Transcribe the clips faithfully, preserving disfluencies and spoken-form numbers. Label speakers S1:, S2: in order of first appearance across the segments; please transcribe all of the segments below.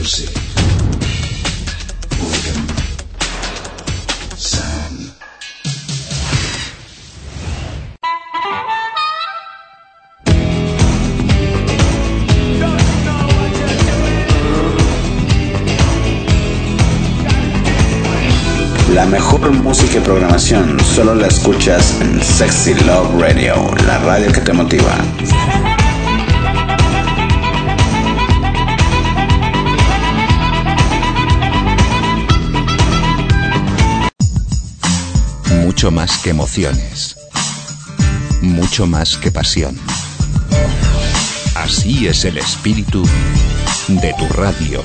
S1: music. Rhythm. Sound. La mejor música y programación solo la escuchas en Sexy Love Radio, la radio que te motiva.
S2: Mucho más que emociones, mucho más que pasión. Así es el espíritu de tu radio.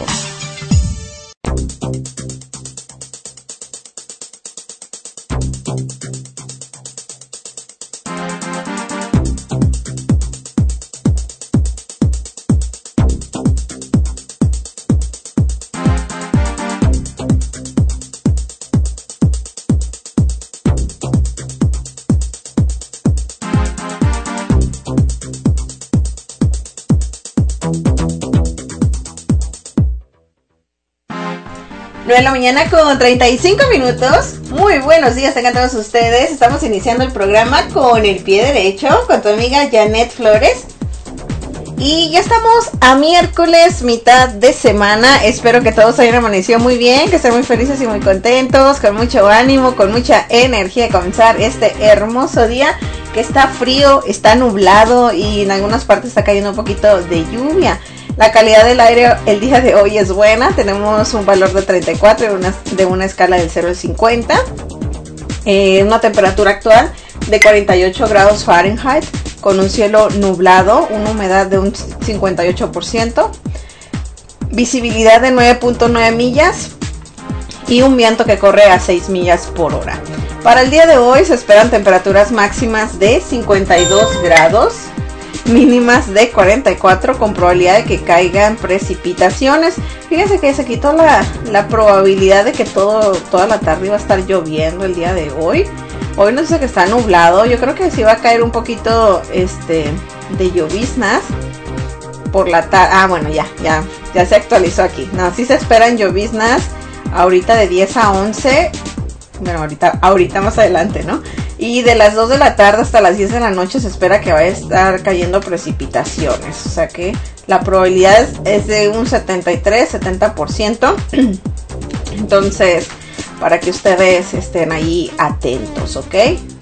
S3: nueve de la mañana con treinta y cinco minutos. Muy buenos días, tengan todos ustedes. Estamos iniciando el programa con el pie derecho, con tu amiga Janet Flores. Y ya estamos a miércoles, mitad de semana. Espero que todos hayan amanecido muy bien, que estén muy felices y muy contentos, con mucho ánimo, con mucha energía de comenzar este hermoso día, que está frío, está nublado y en algunas partes está cayendo un poquito de lluvia. La calidad del aire el día de hoy es buena. Tenemos un valor de treinta y cuatro de una, de una escala del cero al cincuenta. Eh, una temperatura actual de cuarenta y ocho grados Fahrenheit, con un cielo nublado, una humedad de un cincuenta y ocho por ciento, visibilidad de nueve punto nueve millas y un viento que corre a seis millas por hora. Para el día de hoy se esperan temperaturas máximas de cincuenta y dos grados, mínimas de cuarenta y cuatro, con probabilidad de que caigan precipitaciones. Fíjense que se quitó la, la probabilidad de que todo, toda la tarde iba a estar lloviendo el día de hoy. Hoy no sé, que está nublado. Yo creo que sí va a caer un poquito este de lloviznas por la tarde. Ah, bueno, ya, ya, ya se actualizó aquí. No, sí se esperan lloviznas ahorita de diez a once. Bueno, ahorita, ahorita más adelante, ¿no? Y de las dos de la tarde hasta las diez de la noche se espera que vaya a estar cayendo precipitaciones. O sea que la probabilidad es, es de un setenta y tres, setenta por ciento. Entonces, para que ustedes estén ahí atentos, ¿ok?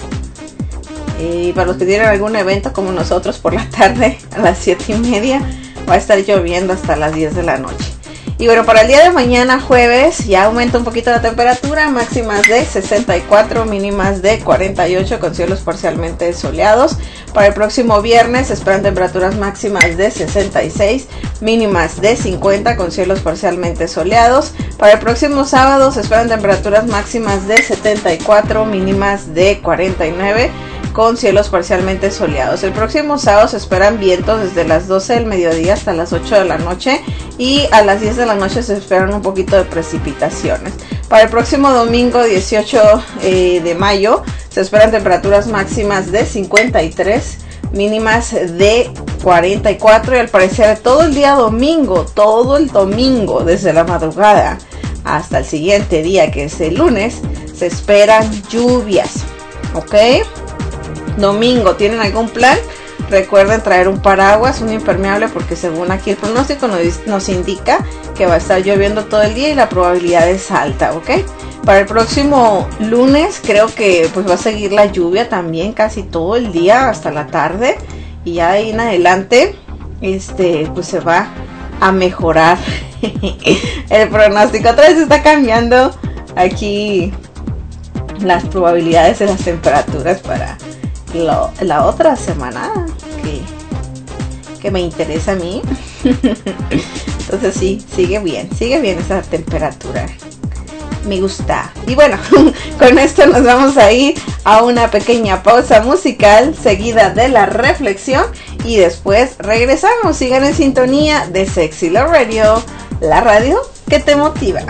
S3: Y para los que tienen algún evento como nosotros por la tarde, a las siete y media, va a estar lloviendo hasta las diez de la noche. Y bueno, para el día de mañana, jueves, ya aumenta un poquito la temperatura, máximas de sesenta y cuatro, mínimas de cuarenta y ocho, con cielos parcialmente soleados. Para el próximo viernes se esperan temperaturas máximas de sesenta y seis, mínimas de cincuenta, con cielos parcialmente soleados. Para el próximo sábado se esperan temperaturas máximas de setenta y cuatro, mínimas de cuarenta y nueve, con cielos parcialmente soleados. El próximo sábado se esperan vientos desde las doce del mediodía hasta las ocho de la noche, y a las diez de la noche se esperan un poquito de precipitaciones. Para el próximo domingo dieciocho eh, de mayo se esperan temperaturas máximas de cincuenta y tres, mínimas de cuarenta y cuatro, y al parecer todo el día domingo, todo el domingo, desde la madrugada hasta el siguiente día, que es el lunes, se esperan lluvias, ¿ok? Domingo, ¿tienen algún plan? Recuerden traer un paraguas, un impermeable, porque según aquí el pronóstico nos, nos indica que va a estar lloviendo todo el día y la probabilidad es alta, ¿ok? Para el próximo lunes creo que pues va a seguir la lluvia también casi todo el día hasta la tarde, y ya ahí en adelante este pues se va a mejorar el pronóstico. Otra vez está cambiando aquí las probabilidades de las temperaturas para Lo, la otra semana que, que me interesa a mí. Entonces sí, sigue bien, sigue bien esa temperatura. Me gusta. Y bueno, con esto nos vamos a ir a una pequeña pausa musical, seguida de la reflexión, y después regresamos. Sigan en sintonía de Sexy Love Radio, la radio que te motiva.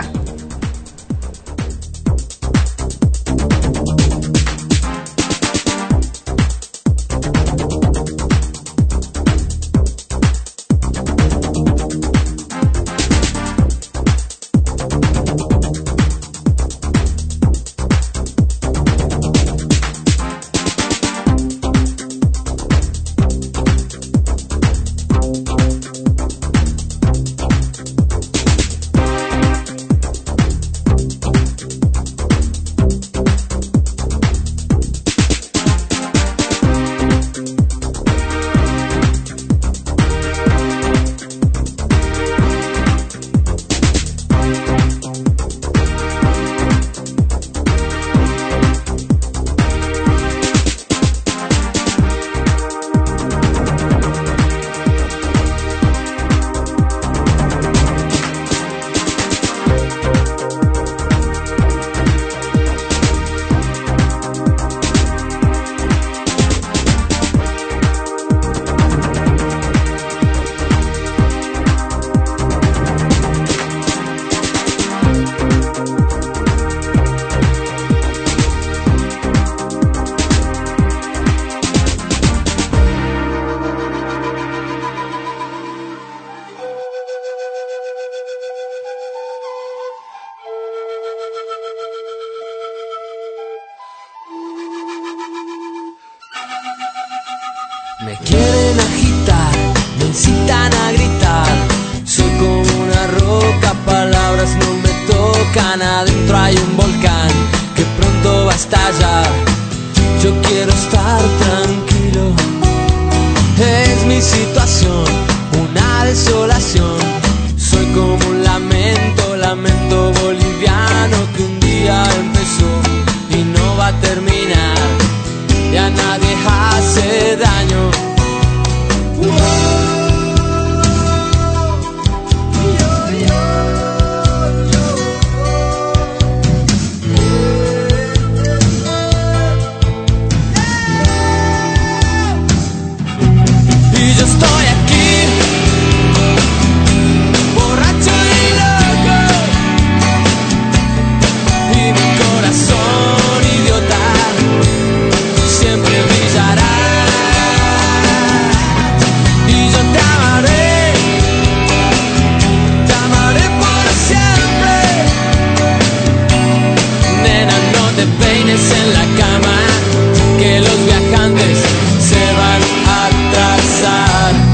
S4: volcán, adentro hay un volcán que pronto va a estallar. Yo quiero estar tranquilo, es mi situación, una desolación. Soy como un lamento, lamento boliviano que un día empezó y no va a terminar. Ya nadie hace daño. Y yo estoy aquí, borracho y loco, y mi corazón idiota siempre brillará. Y yo te amaré, te amaré por siempre. Nena, no te peines en la cama, que los viajantes se van a atrasar.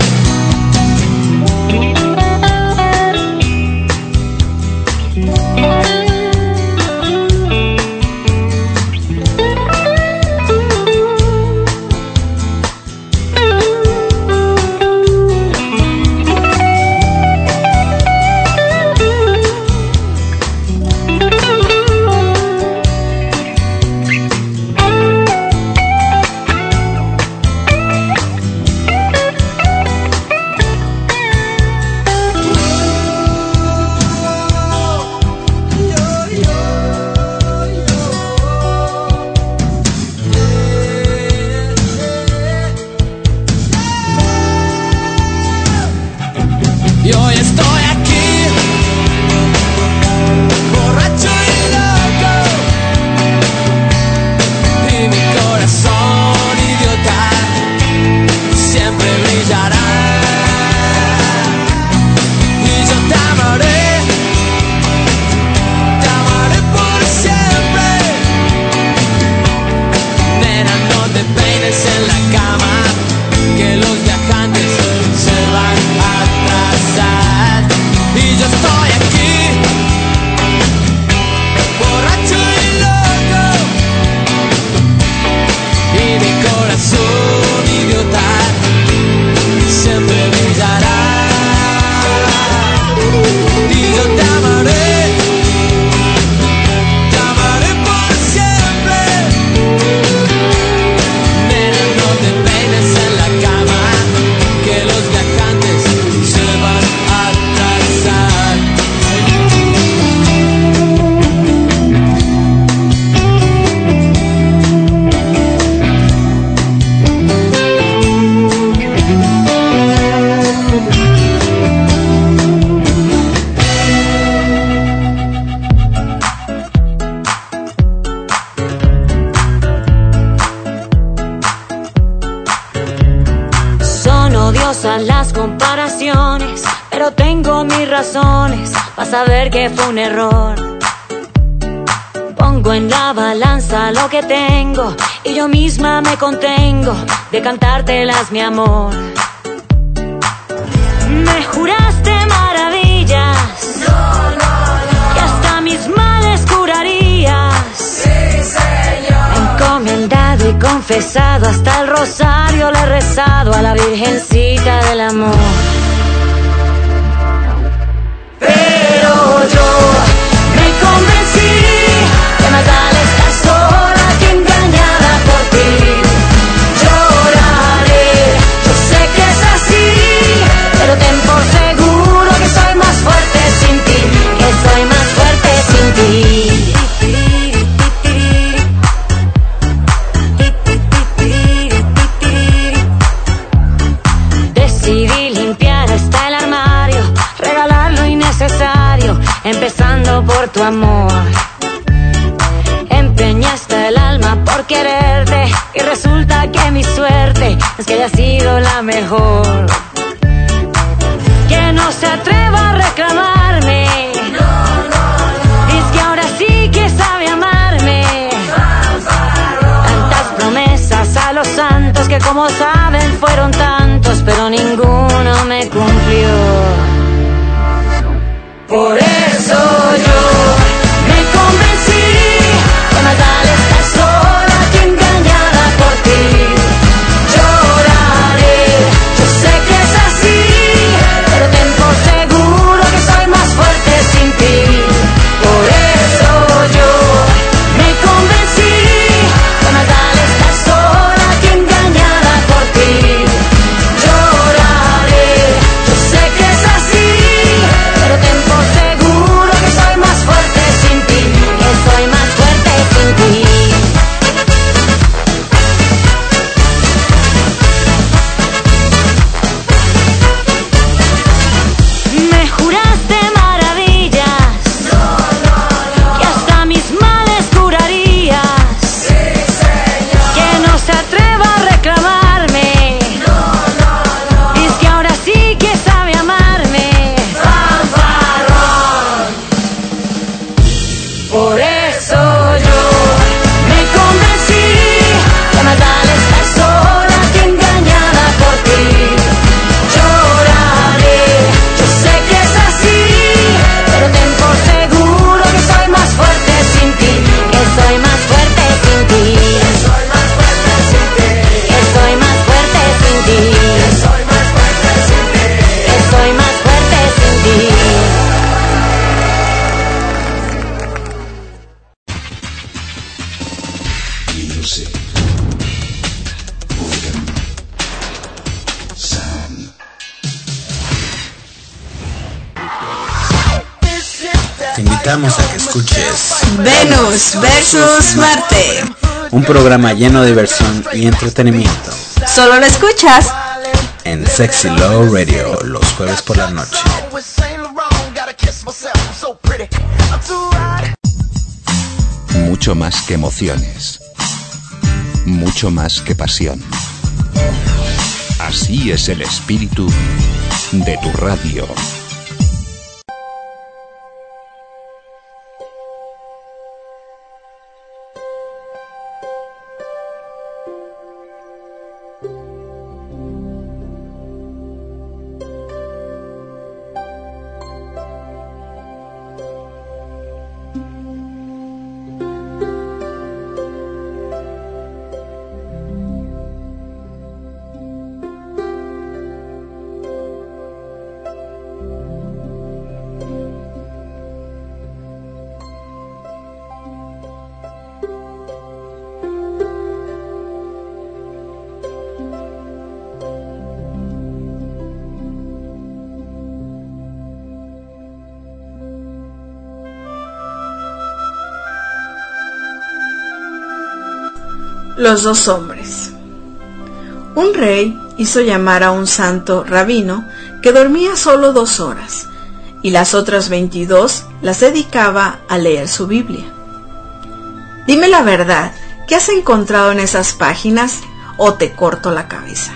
S4: Y hoy estoy aquí, borracho y loco, y mi corazón idiota siempre brillará. Y yo te amaré, te amaré por siempre. Nena, no te peines en la cama, que los viajantes se van a atrasar. Y yo estoy aquí, borracho y loco, y mi corazón idiota siempre brillará. Y yo te amaré, te amaré por siempre. Nena, no te peines en la cama, que los viajantes se van a atrasar.
S5: Son odiosas las comparaciones, pero tengo mis razones para saber que fue un error. Pongo en la balanza lo que tengo y yo misma me contengo de cantártelas, mi amor. Me juraste maravillas, que hasta mis males curarías. Encomendado y confesado, hasta el rosario le he rezado a la Virgencita del amor. Pero yo me convencí que más vale estar sola que engañada por ti. Lloraré, yo sé que es así, pero ten por seguro que soy más fuerte sin ti, que soy más fuerte sin ti. Decidí limpiar hasta el armario, regalar lo innecesario, empezando por tu amor. Empeñaste el alma por quererte y resulta que mi suerte es que haya sido la mejor. Que no se atreva a reclamarme, es que ahora sí que sabe amarme. Tantas promesas a los santos que como saben fueron tantos, pero ninguno me cumplió. Por eso yo
S1: invitamos a que escuches
S3: Venus versus Marte.
S1: Un programa lleno de diversión y entretenimiento.
S3: Solo lo escuchas
S1: en Sexy Love Radio los jueves por la noche.
S2: Mucho más que emociones. Mucho más que pasión. Así es el espíritu de tu radio.
S6: Los dos hombres. Un rey hizo llamar a un santo rabino que dormía solo dos horas y las otras veintidós las dedicaba a leer su Biblia. Dime la verdad, ¿qué has encontrado en esas páginas o te corto la cabeza?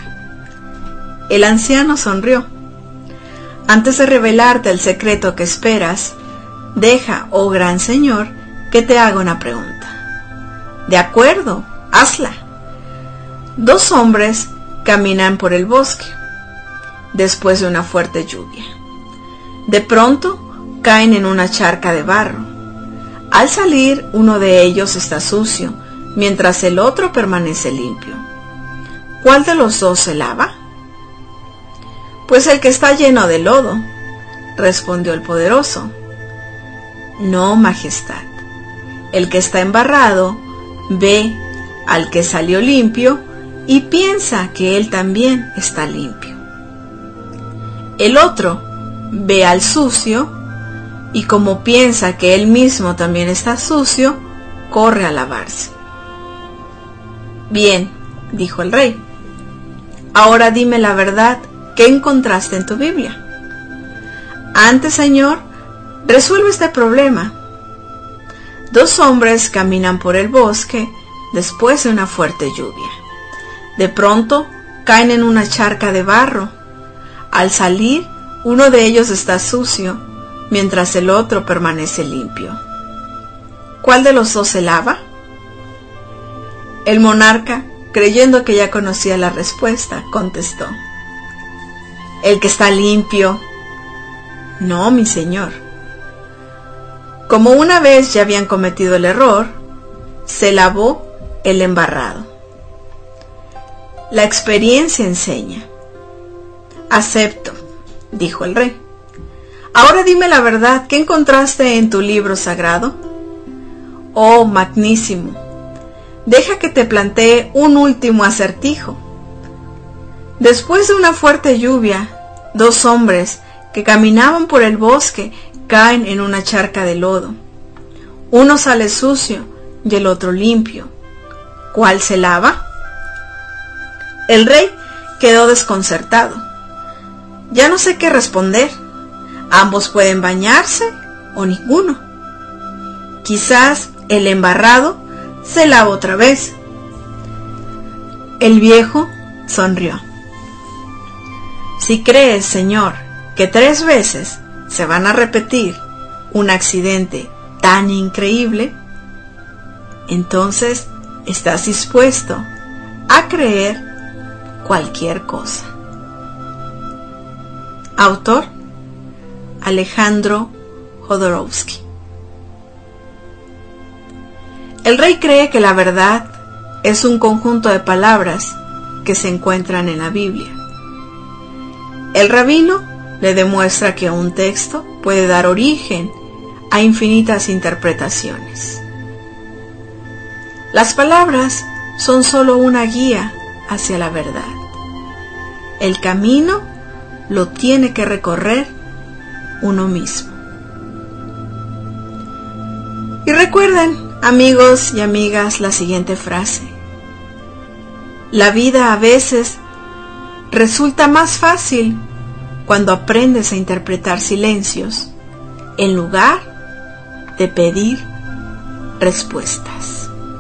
S6: El anciano sonrió. Antes de revelarte el secreto que esperas, deja, oh gran señor, que te haga una pregunta. De acuerdo, hazla. Dos hombres caminan por el bosque después de una fuerte lluvia. De pronto caen en una charca de barro. Al salir, uno de ellos está sucio, mientras el otro permanece limpio. ¿Cuál de los dos se lava? Pues el que está lleno de lodo, respondió el poderoso. No, majestad. El que está embarrado ve al que salió limpio y piensa que él también está limpio. El otro ve al sucio y como piensa que él mismo también está sucio, corre a lavarse. Bien, dijo el rey. Ahora dime la verdad, ¿qué encontraste en tu Biblia? Antes, señor, resuelve este problema. Dos hombres caminan por el bosque después de una fuerte lluvia. De pronto caen en una charca de barro. Al salir, uno de ellos está sucio, mientras el otro permanece limpio. ¿Cuál de los dos se lava? El monarca, creyendo que ya conocía la respuesta, contestó: el que está limpio. No, mi señor. Como una vez ya habían cometido el error, se lavó el embarrado. La experiencia enseña. Acepto, dijo el rey. Ahora dime la verdad, ¿qué encontraste en tu libro sagrado? Oh, magnísimo. Deja que te plantee un último acertijo. Después de una fuerte lluvia, dos hombres que caminaban por el bosque caen en una charca de lodo. Uno sale sucio y el otro limpio. ¿Cuál se lava? El rey quedó desconcertado. Ya no sé qué responder. Ambos pueden bañarse o ninguno. Quizás el embarrado se lava otra vez. El viejo sonrió. Si crees, señor, que tres veces se van a repetir un accidente tan increíble, entonces estás dispuesto a creer cualquier cosa. Autor: Alejandro Jodorowsky. El rey cree que la verdad es un conjunto de palabras que se encuentran en la Biblia. El rabino le demuestra que un texto puede dar origen a infinitas interpretaciones. Las palabras son solo una guía hacia la verdad. El camino lo tiene que recorrer uno mismo. recuerden, amigos y amigas, la siguiente frase: la vida a veces resulta más fácil cuando aprendes a interpretar silencios en lugar de pedir respuestas.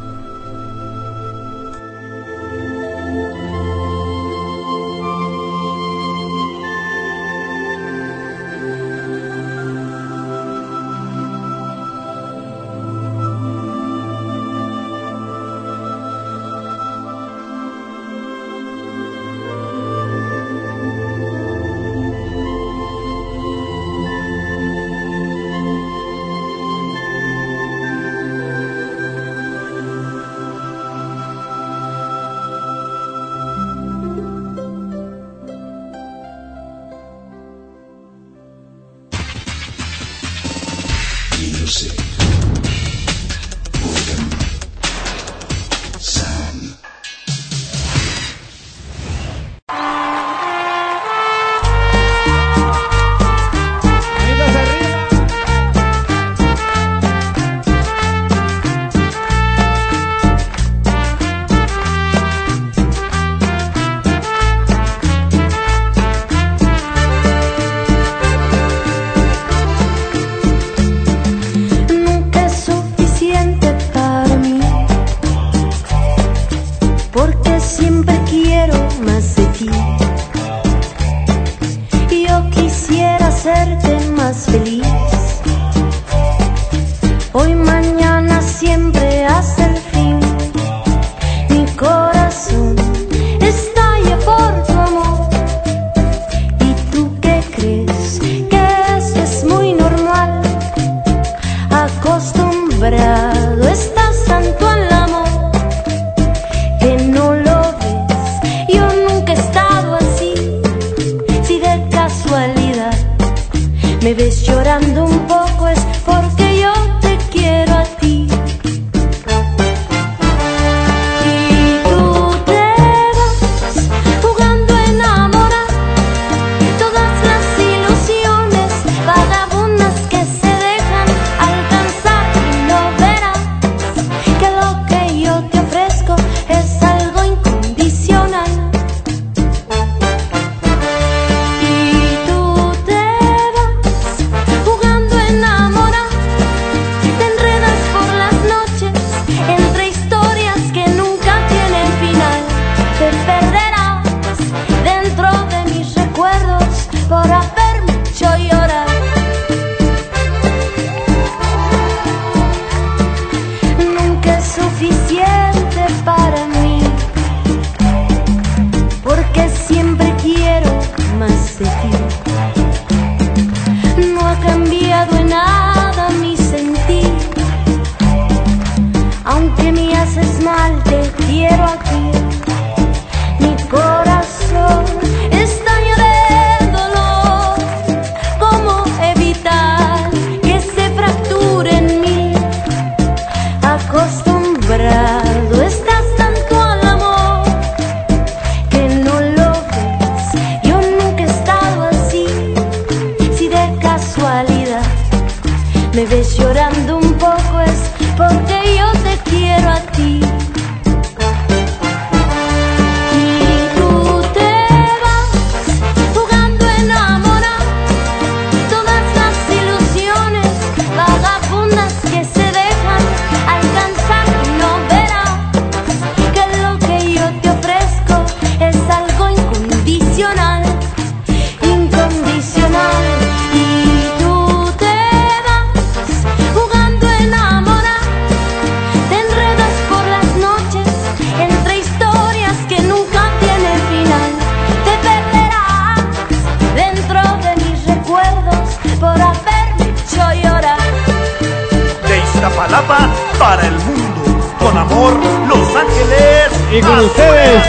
S7: Para el mundo, con amor, Los Ángeles.
S8: Y con ustedes,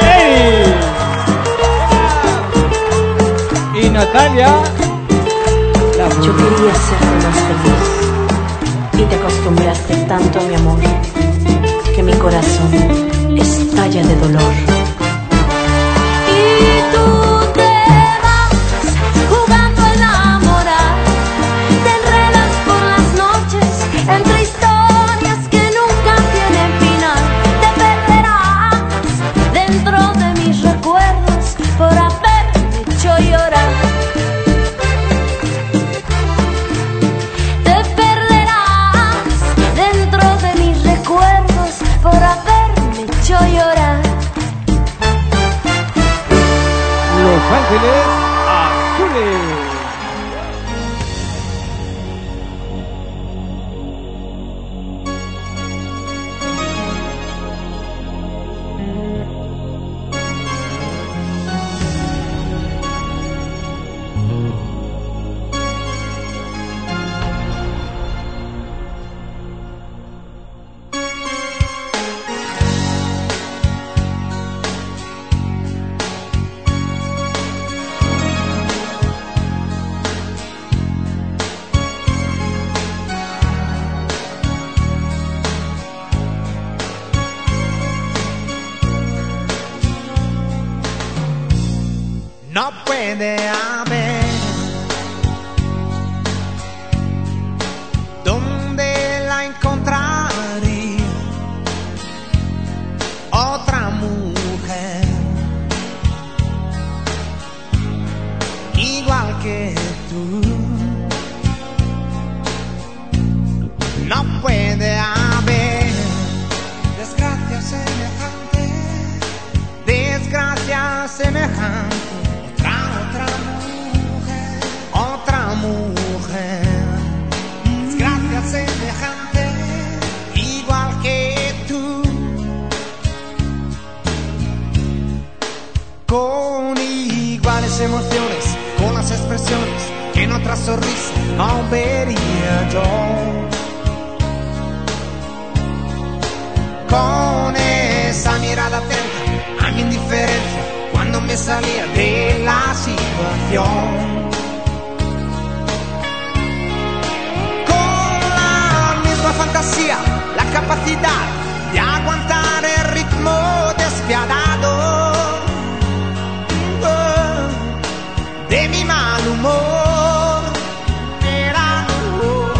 S8: Eri y Natalia.
S9: Yo quería serte más feliz y te acostumbraste tanto a mi amor que mi corazón estalla de dolor. Y tú te vas jugando a enamorar, te enredas por las noches entre historias
S10: mujer, desgracia semejante, igual que tú, con iguales emociones, con las expresiones que en otra sonrisa no vería yo, con esa mirada atenta a mi indiferencia cuando me salía de la situación, con la misma fantasía, la capacidad de aguantar el ritmo despiadado oh, de mi mal humor. Era oh,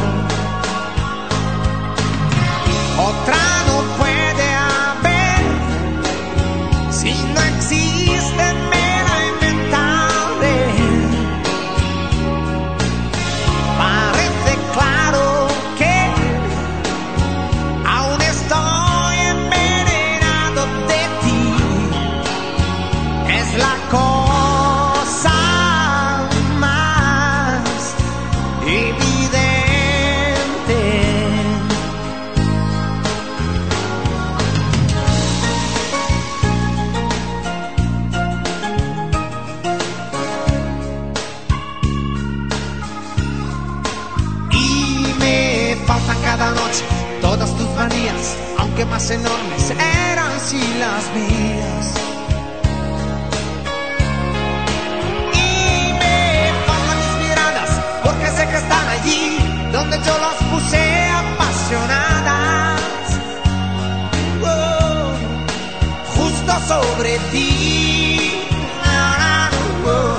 S10: otra no puede haber si no existe, me la inventaré. Parece claro que aún estoy envenenado de ti. Es la cosa más evidente. Y me faltan cada noche todas tus manías, aunque más enormes eran si las mías. Y me faltan mis miradas, porque sé que están allí donde yo las puse apasionadas. Oh, justo sobre ti. Oh,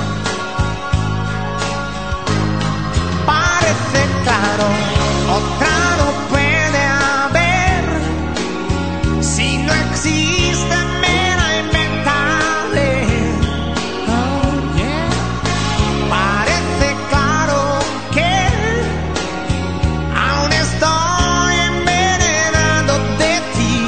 S10: parece claro, otra no puede haber si no existe, me la inventaré. Oh, yeah. Parece claro que aún estoy envenenado de ti.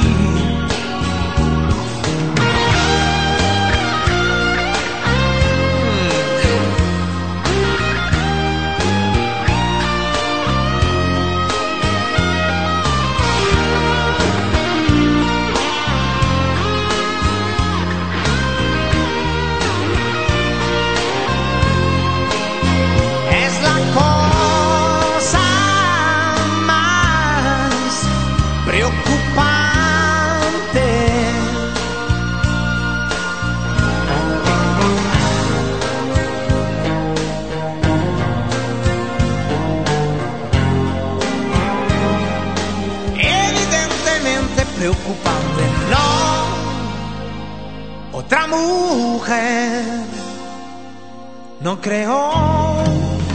S10: Es la cosa más preocupante. Evidentemente preocupante, no. Otra mujer, no creo.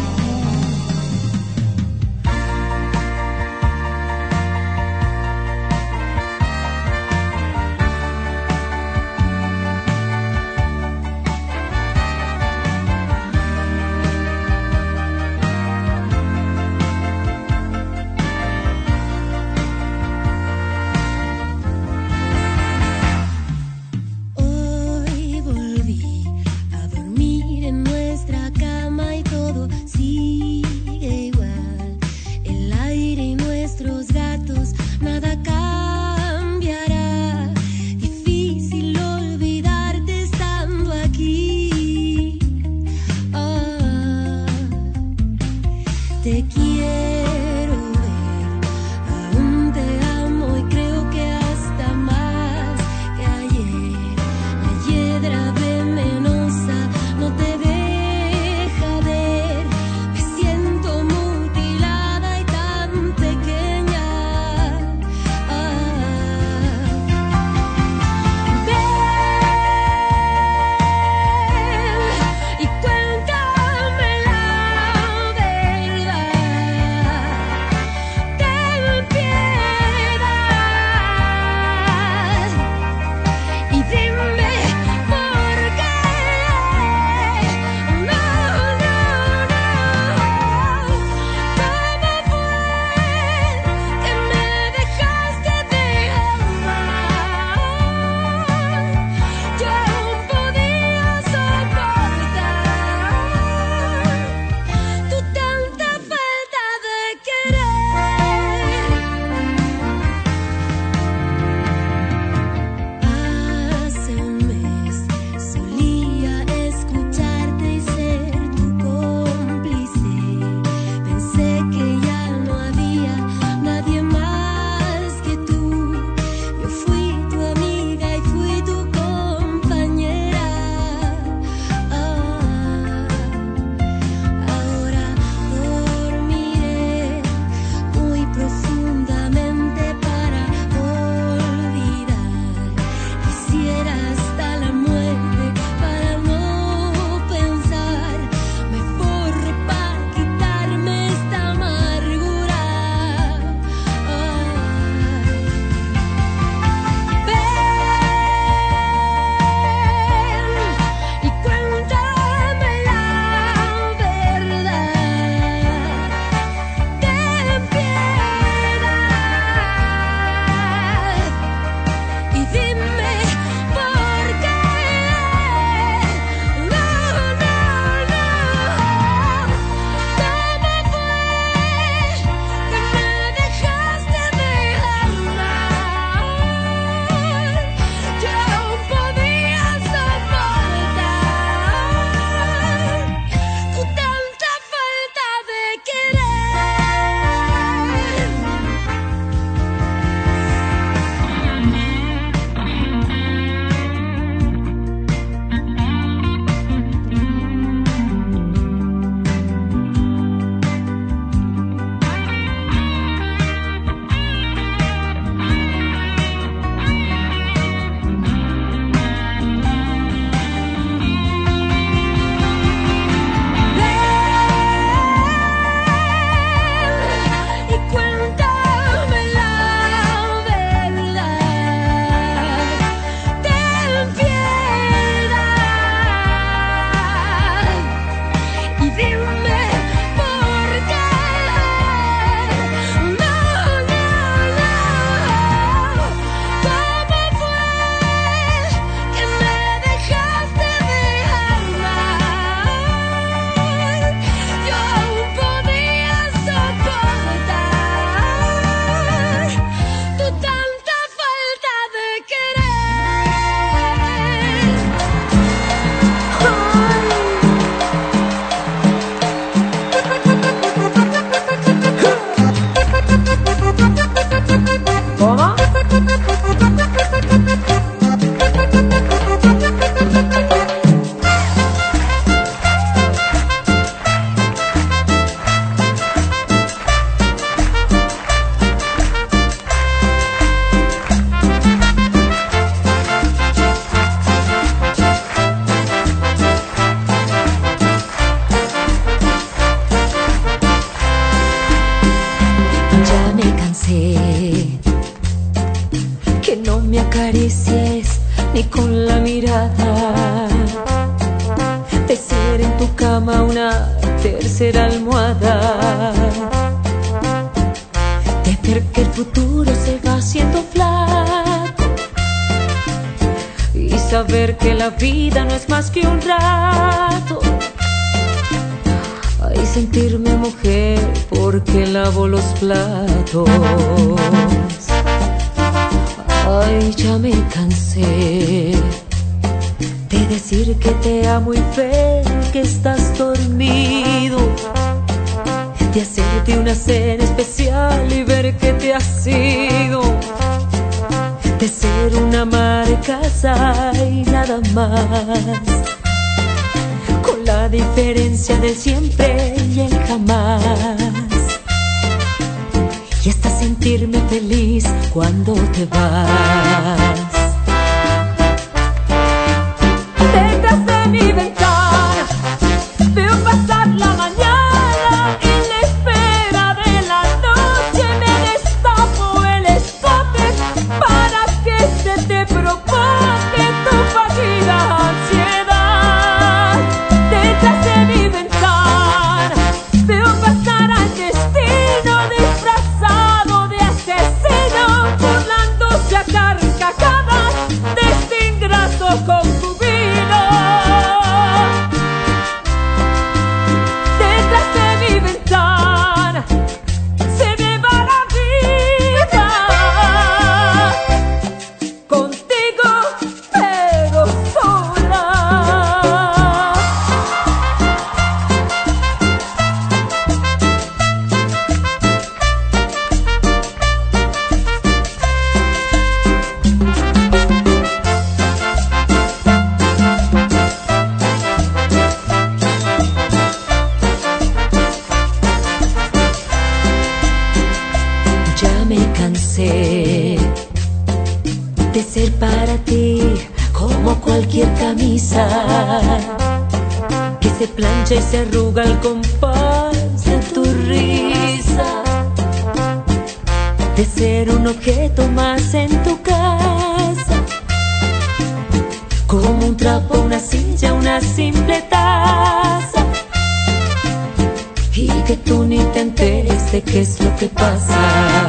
S11: Hoy volví a dormir en nuestra cama y todo sigue igual. El aire y nuestros gatos, nada cambiará. Difícil olvidarte estando aquí. Ah, te quiero ver, aún te amo y creo que hasta más que ayer. La hiedra venenosa no te deja ver. Me siento mutilada y tan pequeña. Ah, ven y cuéntame la verdad.
S12: ser almohada, de ver que el futuro se va haciendo flaco y saber que la vida no es más que un rato. Ay, sentirme mujer porque lavo los platos. Ay, ya me cansé de decir que te amo y ver que estás dormido, de hacerte una cena especial y ver que te has ido, de ser una ama de casa y nada más, con la diferencia del siempre y el jamás, y hasta sentirme feliz cuando te vas. Detrás de mi ventana veo pasar la mañana y en la espera de la noche me destapo el escape para que se te provoque tu fallida ansiedad. Detrás de mi ventana veo pasar al destino disfrazado de asesino, burlándose a carcajadas de este ingrato concubino. Detrás de mi ventana se me va la vida, contigo pero sola. Ya me cansé de ser para ti como cualquier camisa que se plancha y se arruga al compás de tu risa, de ser un objeto más en tu casa, como un trapo, una silla, una simple taza, y que tú ni te enteres de qué es lo que pasa.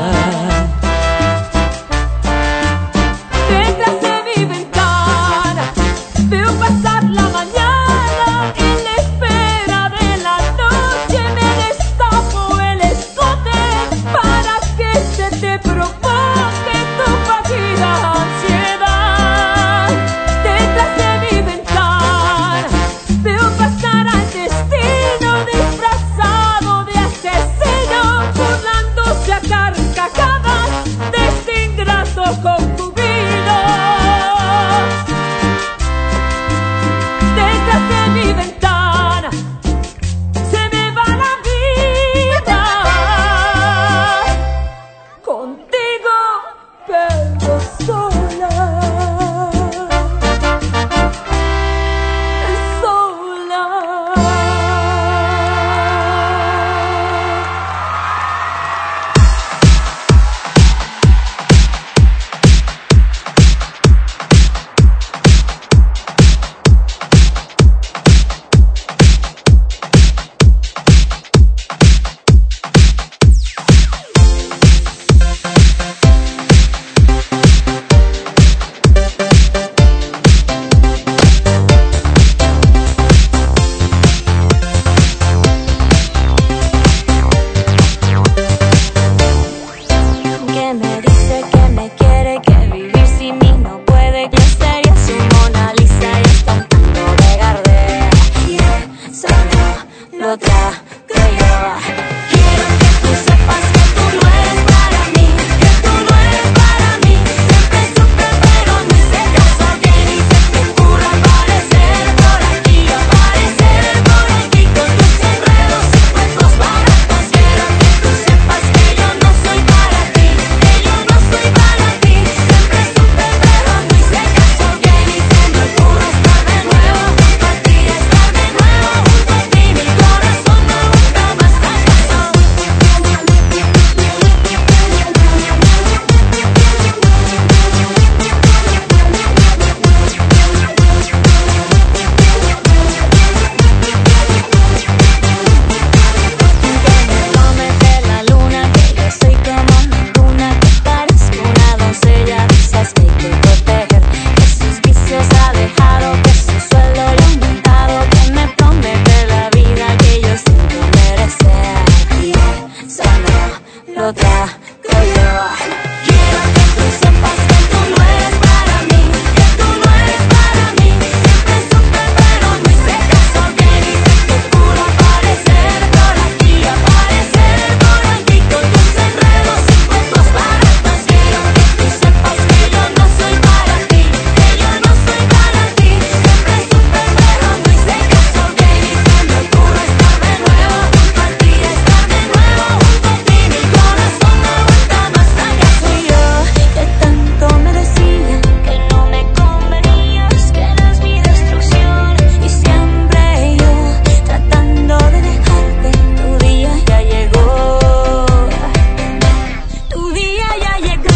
S12: Detrás de mi ventana veo pasar la mañana y en la espera de la noche me destapo el escote para que se te provoque tu fallida ansiedad. Detrás de mi ventana veo pasar al destino disfrazado de asesino, burlándose a carcajadas
S5: otra, que yo. Quiero que tú sepas que tú no eres para mí, que tú no eres para mí. Siempre supe pero no hice caso, que dices que puro aparecer por aquí, aparecer por aquí con tus enredos y cuentos baratos. Quiero que tú sepas que yo no soy para ti, que yo no soy para ti. Siempre supe pero no hice caso, que dices me ocurre estar de nuevo junto a ti, estar de nuevo junto a ti. Mi corazón no aguanta más acaso. Y yo que tanto me decía que no me convenías, que eras mi destrucción, y siempre yo tratando de dejarte. Tu día ya llegó, tu día ya llegó.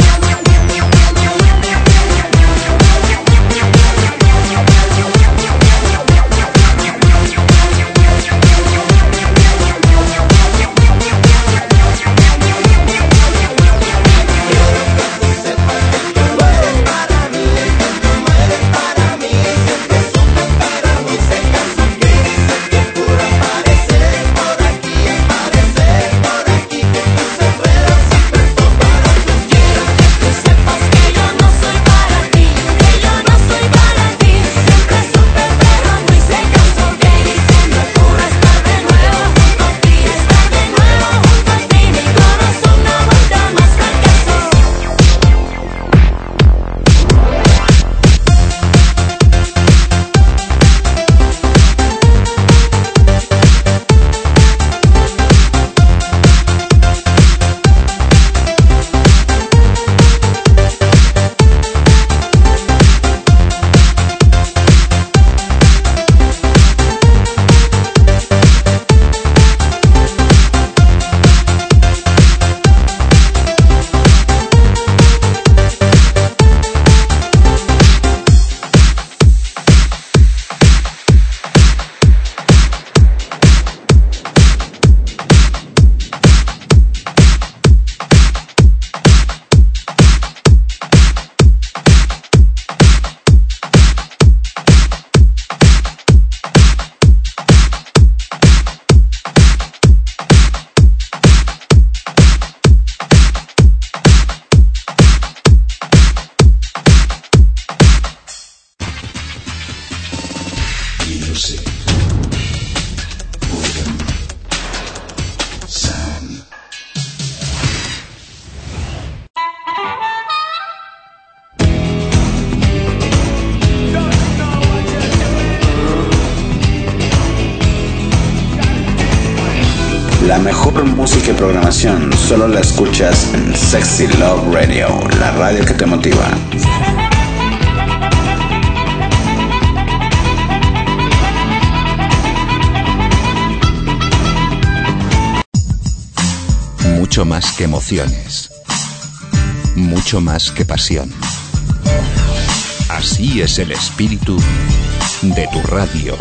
S1: La mejor música y programación solo la escuchas en Sexy Love Radio, la radio que te motiva.
S2: Mucho más que emociones. Mucho más que pasión. Así es el espíritu de tu radio.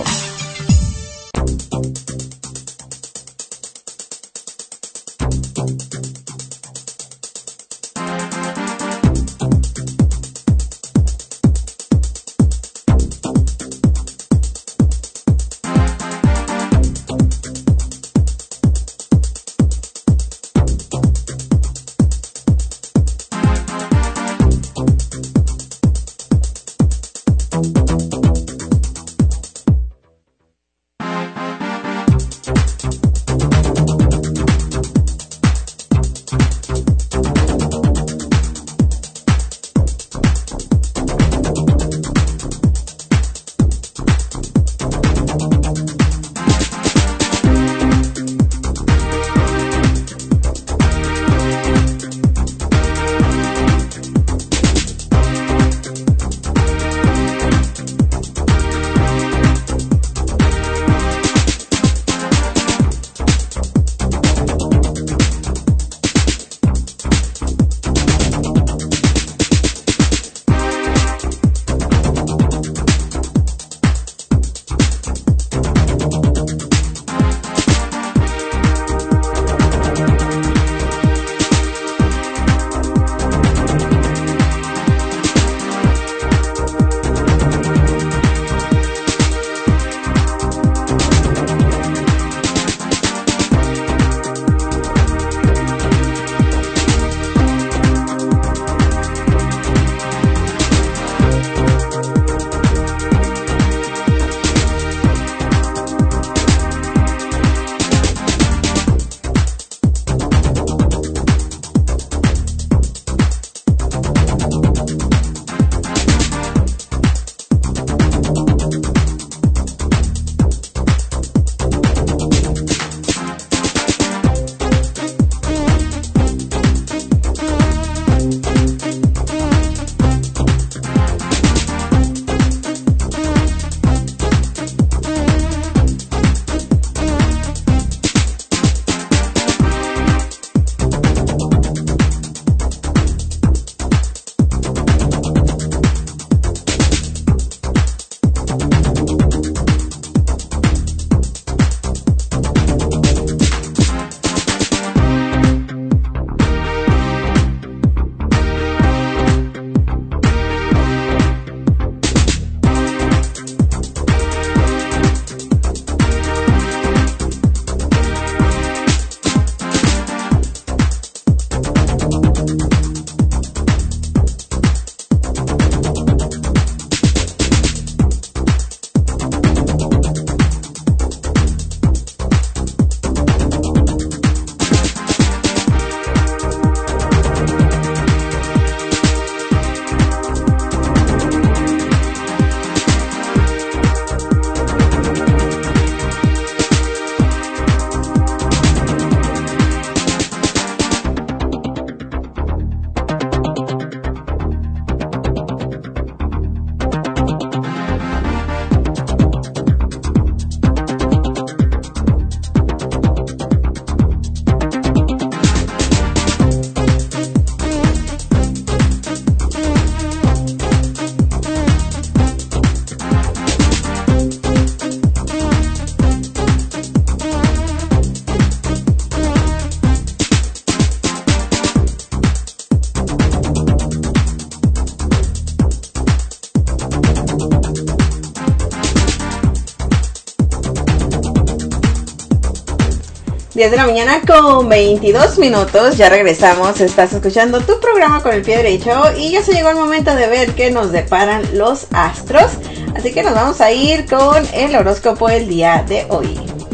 S3: diez de la mañana con veintidós minutos, ya regresamos, estás escuchando tu programa con el pie derecho y ya se llegó el momento de ver qué nos deparan los astros, así que nos vamos a ir con el horóscopo del día de hoy.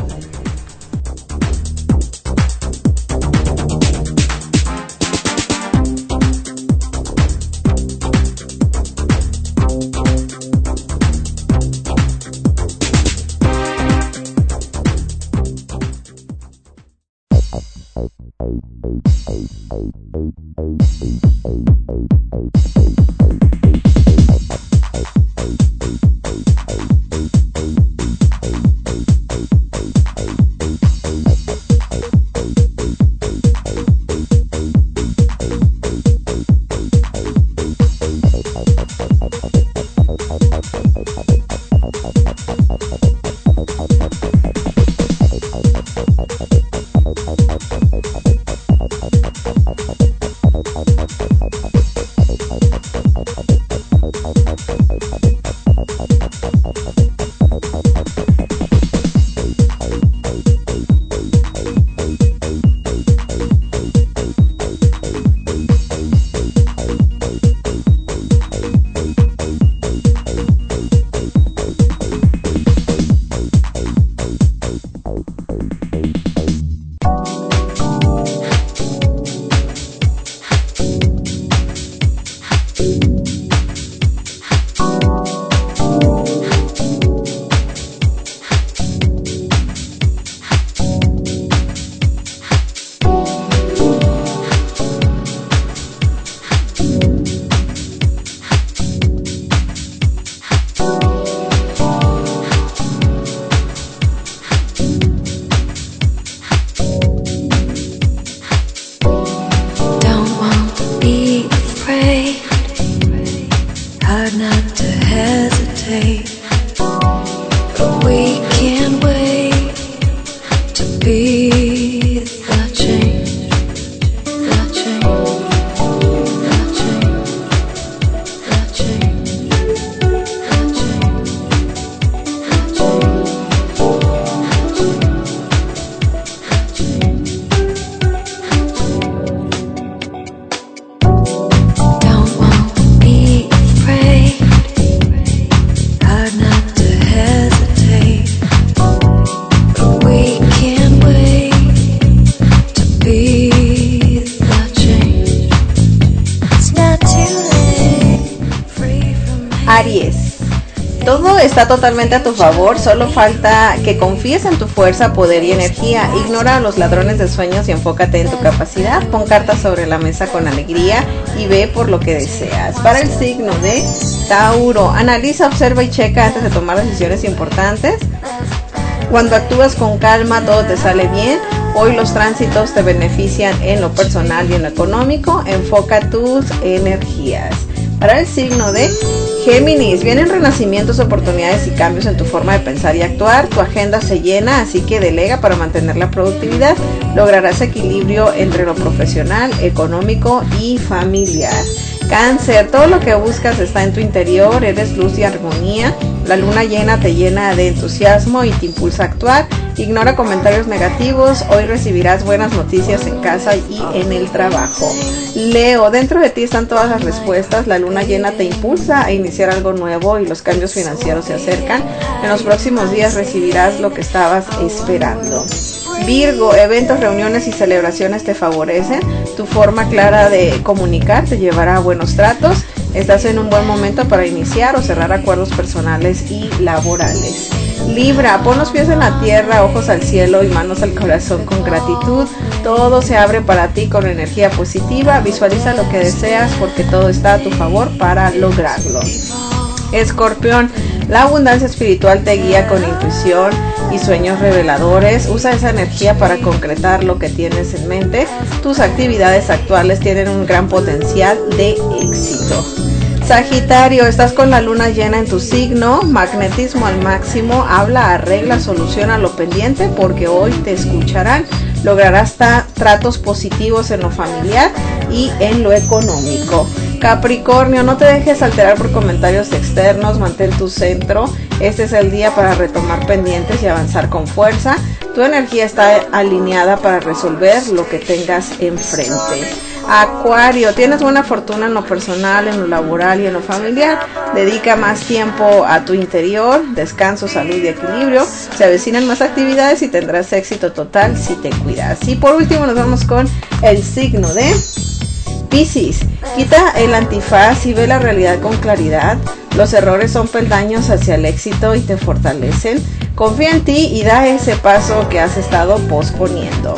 S3: Está totalmente a tu favor, solo falta que confíes en tu fuerza, poder y energía. Ignora a los ladrones de sueños y enfócate en tu capacidad. Pon cartas sobre la mesa con alegría y ve por lo que deseas. Para el signo de Tauro, analiza, observa y checa antes de tomar decisiones importantes. Cuando actúas con calma, todo te sale bien. Hoy los tránsitos te benefician en lo personal y en lo económico. Enfoca tus energías. Para el signo de Géminis, vienen renacimientos, oportunidades y cambios en tu forma de pensar y actuar. Tu agenda se llena, así que delega para mantener la productividad. Lograrás equilibrio entre lo profesional, económico y familiar. Cáncer, todo lo que buscas está en tu interior, eres luz y armonía. La luna llena te llena de entusiasmo y te impulsa a actuar. Ignora comentarios negativos, hoy recibirás buenas noticias en casa y en el trabajo. Leo, dentro de ti están todas las respuestas, la luna llena te impulsa a iniciar algo nuevo y los cambios financieros se acercan. En los próximos días recibirás lo que estabas esperando. Virgo, eventos, reuniones y celebraciones te favorecen. Tu forma clara de comunicar te llevará a buenos tratos. Estás en un buen momento para iniciar o cerrar acuerdos personales y laborales. Libra, pon los pies en la tierra, ojos al cielo y manos al corazón con gratitud. Todo se abre para ti con energía positiva. Visualiza lo que deseas porque todo está a tu favor para lograrlo. Escorpión, la abundancia espiritual te guía con intuición y sueños reveladores. Usa esa energía para concretar lo que tienes en mente. Tus actividades actuales tienen un gran potencial de éxito. Sagitario, estás con la luna llena en tu signo, magnetismo al máximo, habla, arregla, soluciona lo pendiente porque hoy te escucharán. Lograrás tratos positivos en lo familiar y en lo económico. Capricornio, no te dejes alterar por comentarios externos, mantén tu centro. Este es el día para retomar pendientes y avanzar con fuerza.
S6: Tu energía está alineada para resolver lo que tengas enfrente. Acuario, tienes buena fortuna en lo personal, en lo laboral y en lo familiar. Dedica más tiempo a tu interior, descanso, salud y equilibrio. Se avecinan más actividades y tendrás éxito total si te cuidas. Y por último nos vamos con el signo de Piscis. Quita el antifaz y ve la realidad con claridad. Los errores son peldaños hacia el éxito y te fortalecen. Confía en ti y da ese paso que has estado posponiendo.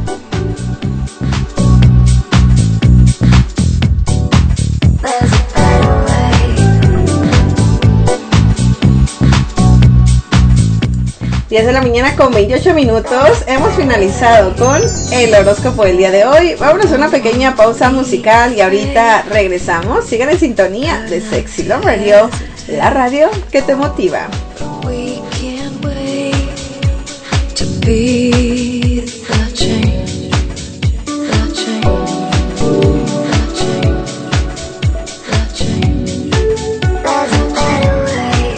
S6: diez de la mañana con veintiocho minutos. Hemos finalizado con el horóscopo del día de hoy. Vámonos a una pequeña pausa musical y ahorita regresamos. Sigan en sintonía de Sexy Love Radio, la radio que te motiva.
S12: We can't wait to be the change, the change, the change, the change. There's a better way.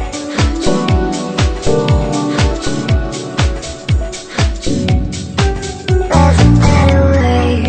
S12: There's a better way.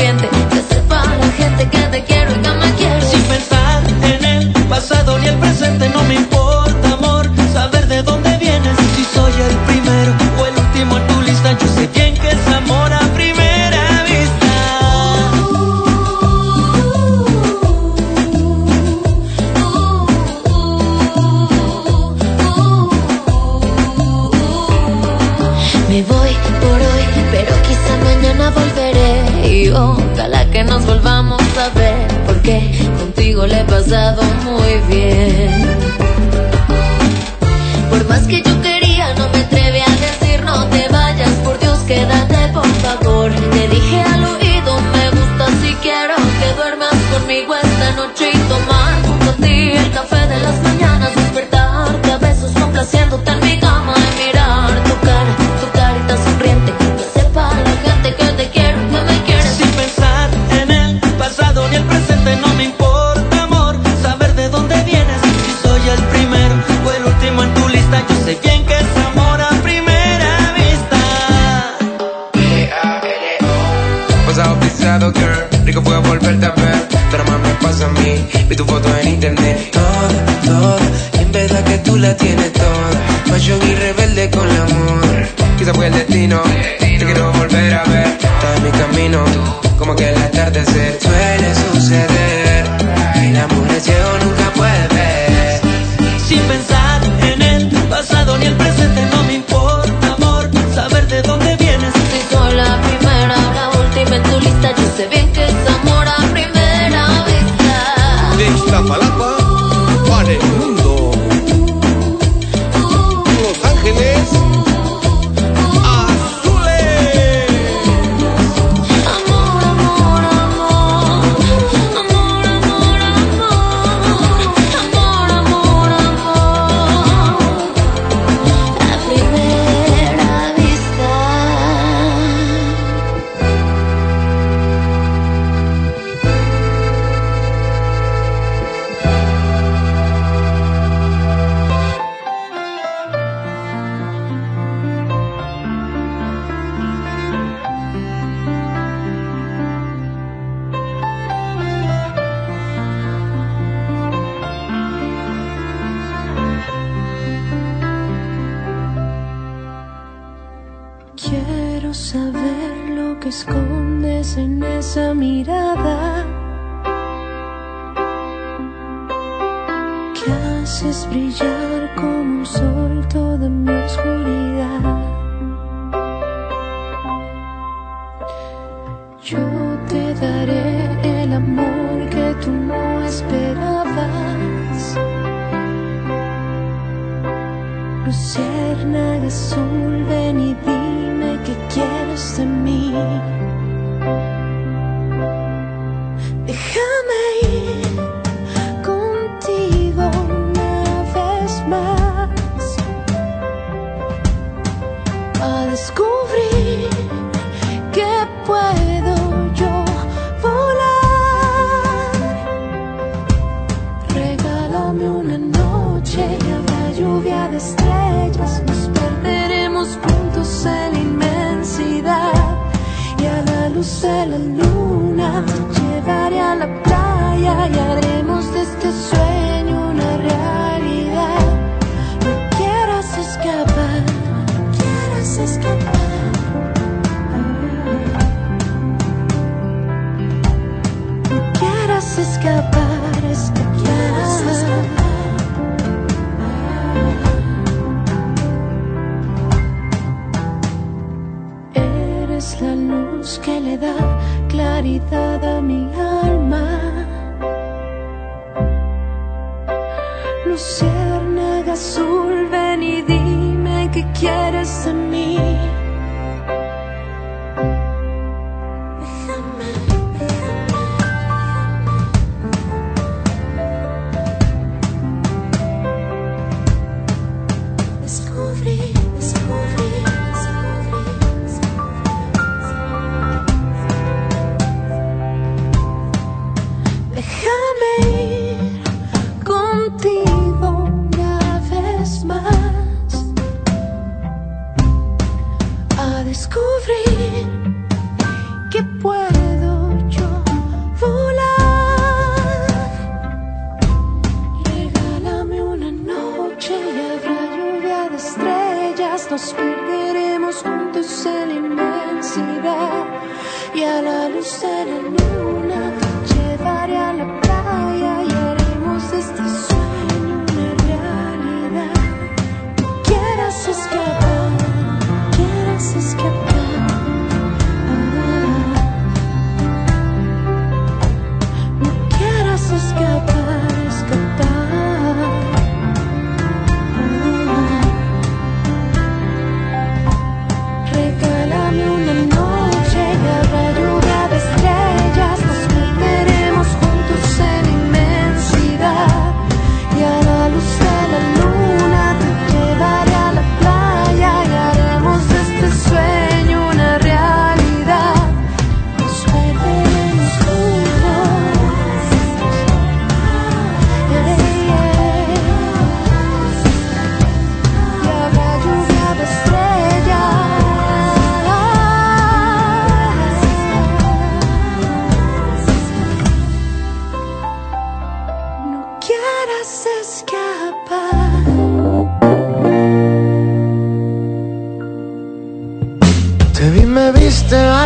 S4: Sin pensar en el pasado ni el presente.
S12: pasado muy bien. Por más que yo quería, no me atreví a decir no te vayas, por Dios quédate por favor. Te dije al oído, me gusta si quiero que duermas conmigo esta noche y tomar junto a ti el café de las mañanas, despertarte a besos complaciéndote en mi cama y mirar tu cara, tu carita sonriente, que sepa la gente que te quiero, que me quieres.
S4: Sin pensar en el pasado ni el presente, no me importa amor, saber de dónde vienes, si soy el primero o el último en tu lista, yo sé bien que es amor a primera vista.
S13: Pasado pisado, girl, rico fue volverte a ver, pero más me pasa a mí, vi tu foto en internet, toda, toda, y en verdad que tú la tienes toda, fashion y rebelde con el amor, quizá fue el destino, te quiero volver a ver, estás en mi camino, como que el atardecer suele suceder, el amor es ciego, nunca puede ver.
S4: Sin pensar en el pasado ni el presente, no me importa amor, saber de dónde vienes.
S12: Si soy la primera o la última en tu lista, yo sé bien que es amor a primera vista.
S14: De Iztapalapa para el mundo, Los Ángeles Azules.
S12: Amor, amor, amor, amor, amor, amor, amor, amor, amor, a primera vista. Quiero saber lo que escondes en esa mirada, que haces brillar como un sol toda mi oscuridad. Yo te daré el amor que tú no esperabas, luciérnaga azul, ven y dime qué quieres de mí. Déjame ir contigo una vez más, a descubrir que puedo yo volar. Regálame una noche y habrá lluvia de estrellas, nos perderemos juntos en la inmensidad, y a la luz de la luna te llevaré a la playa y haremos de este sueño una realidad. No quieras escapar, no quieras escapar. No quieras escapar, escapar. Eres la luz que le da claridad a mi alma, luciérnaga azul, ven y dime qué quieres de mí. Descubrí, descubrí, déjame ir contigo una vez más, a descubrir que puedo yo volar. Regálame una noche y habrá lluvia de estrellas, nos perderemos juntos en la inmensidad, y a la luz de la luna te llevaré a la playa y haremos de este sueño una realidad. No quieras escapar, no quieras escapar. Ah, no quieras escapar.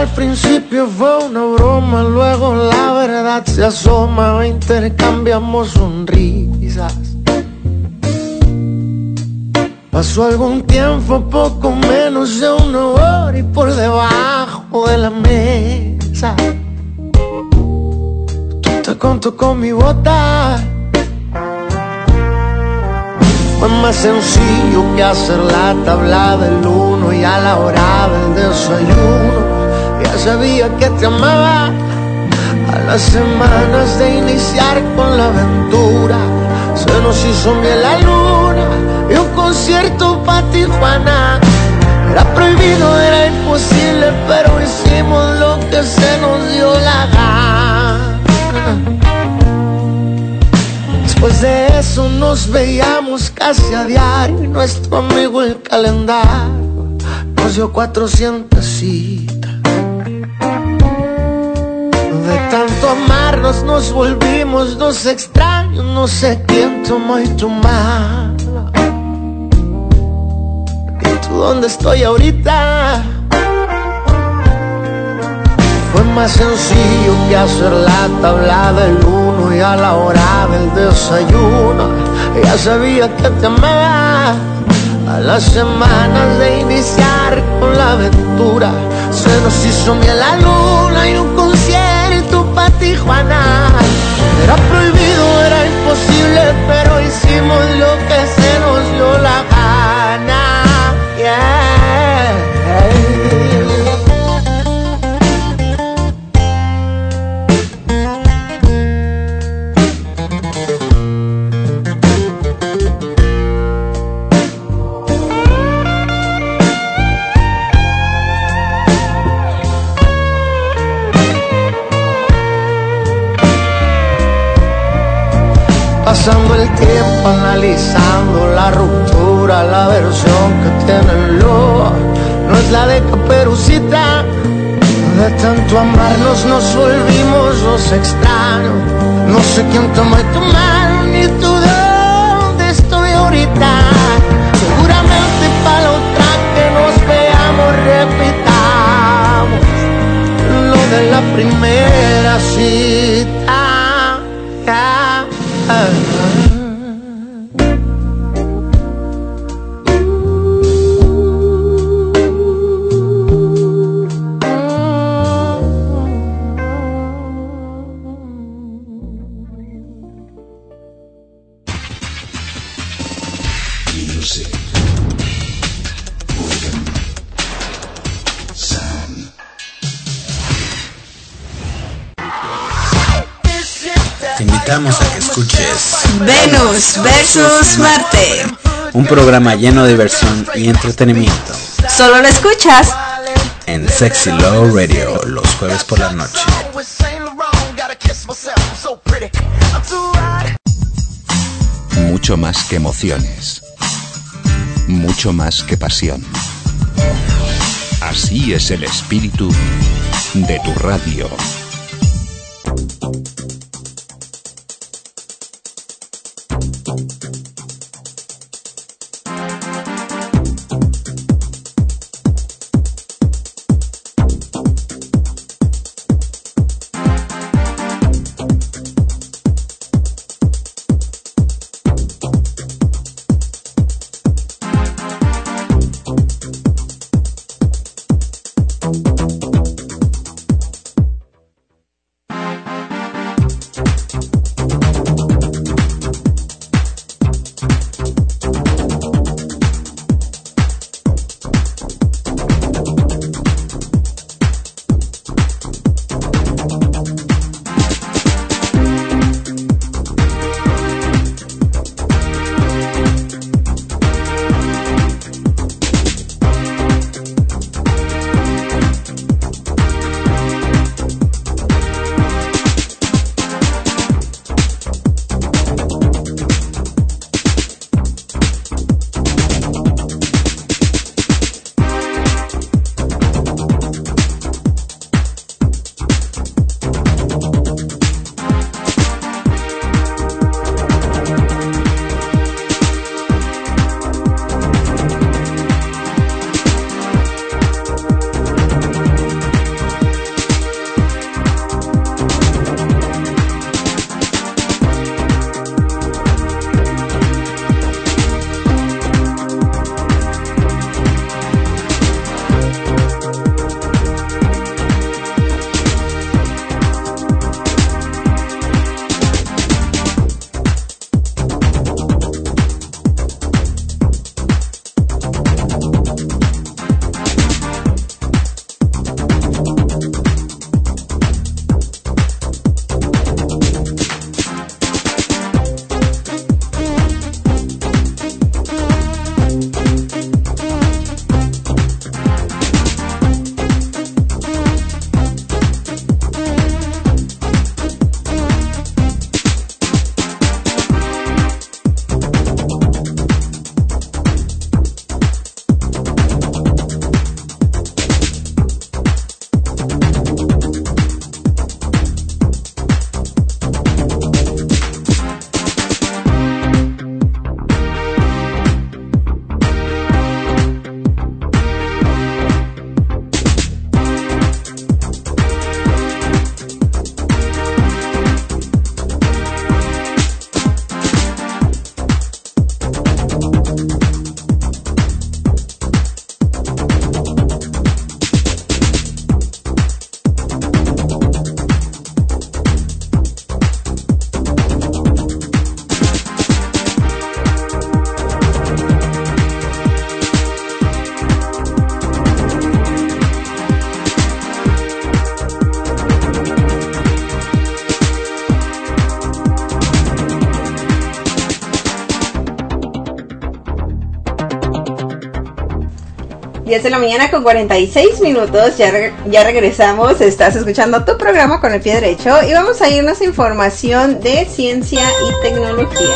S15: principio fue una broma, luego la verdad se asoma, intercambiamos sonrisas. Pasó algún tiempo, poco menos de una hora, y por debajo de la mesa tú te contó con mi bota. Fue más sencillo que hacer la tabla del uno, y a la hora del desayuno ya sabía que te amaba. A las semanas de iniciar con la aventura se nos hizo miel la luna y un concierto pa' Tijuana. Era prohibido, era imposible, pero hicimos lo que se nos dio la gana. Después de eso nos veíamos casi a diario, y nuestro amigo el calendario nos dio cuatrocientas citas. De tanto amarnos nos volvimos dos extraños, no sé quién tomó y tu mala. ¿Y tú dónde estoy ahorita? Fue más sencillo que hacer la tabla del uno, y a la hora del desayuno ya sabía que te amaba. A las semanas de iniciar con la aventura se nos hizo miel la luna y un concierto pa' Tijuana. Era prohibido, era imposible, pero hicimos lo que se nos dio la gana. Yeah. Pasando el tiempo analizando la ruptura, la versión que tiene el lobo no es la de Caperucita. De tanto amarnos nos volvimos dos extraños, no sé quién tomó tu mano ni tú dónde estoy ahorita. Seguramente para la otra que nos veamos repitamos lo de la primera cita.
S1: Te invitamos a que escuches
S6: Venus versus Marte,
S1: un programa lleno de diversión y entretenimiento.
S6: Solo lo escuchas
S1: en Sexy Love Radio los jueves por la noche.
S2: Mucho más que emociones, mucho más que pasión. Así es el espíritu de tu radio.
S3: diez de la mañana con cuarenta y seis minutos, ya, re ya regresamos, estás escuchando tu programa Con el Pie Derecho y vamos a irnos a información de ciencia y tecnología.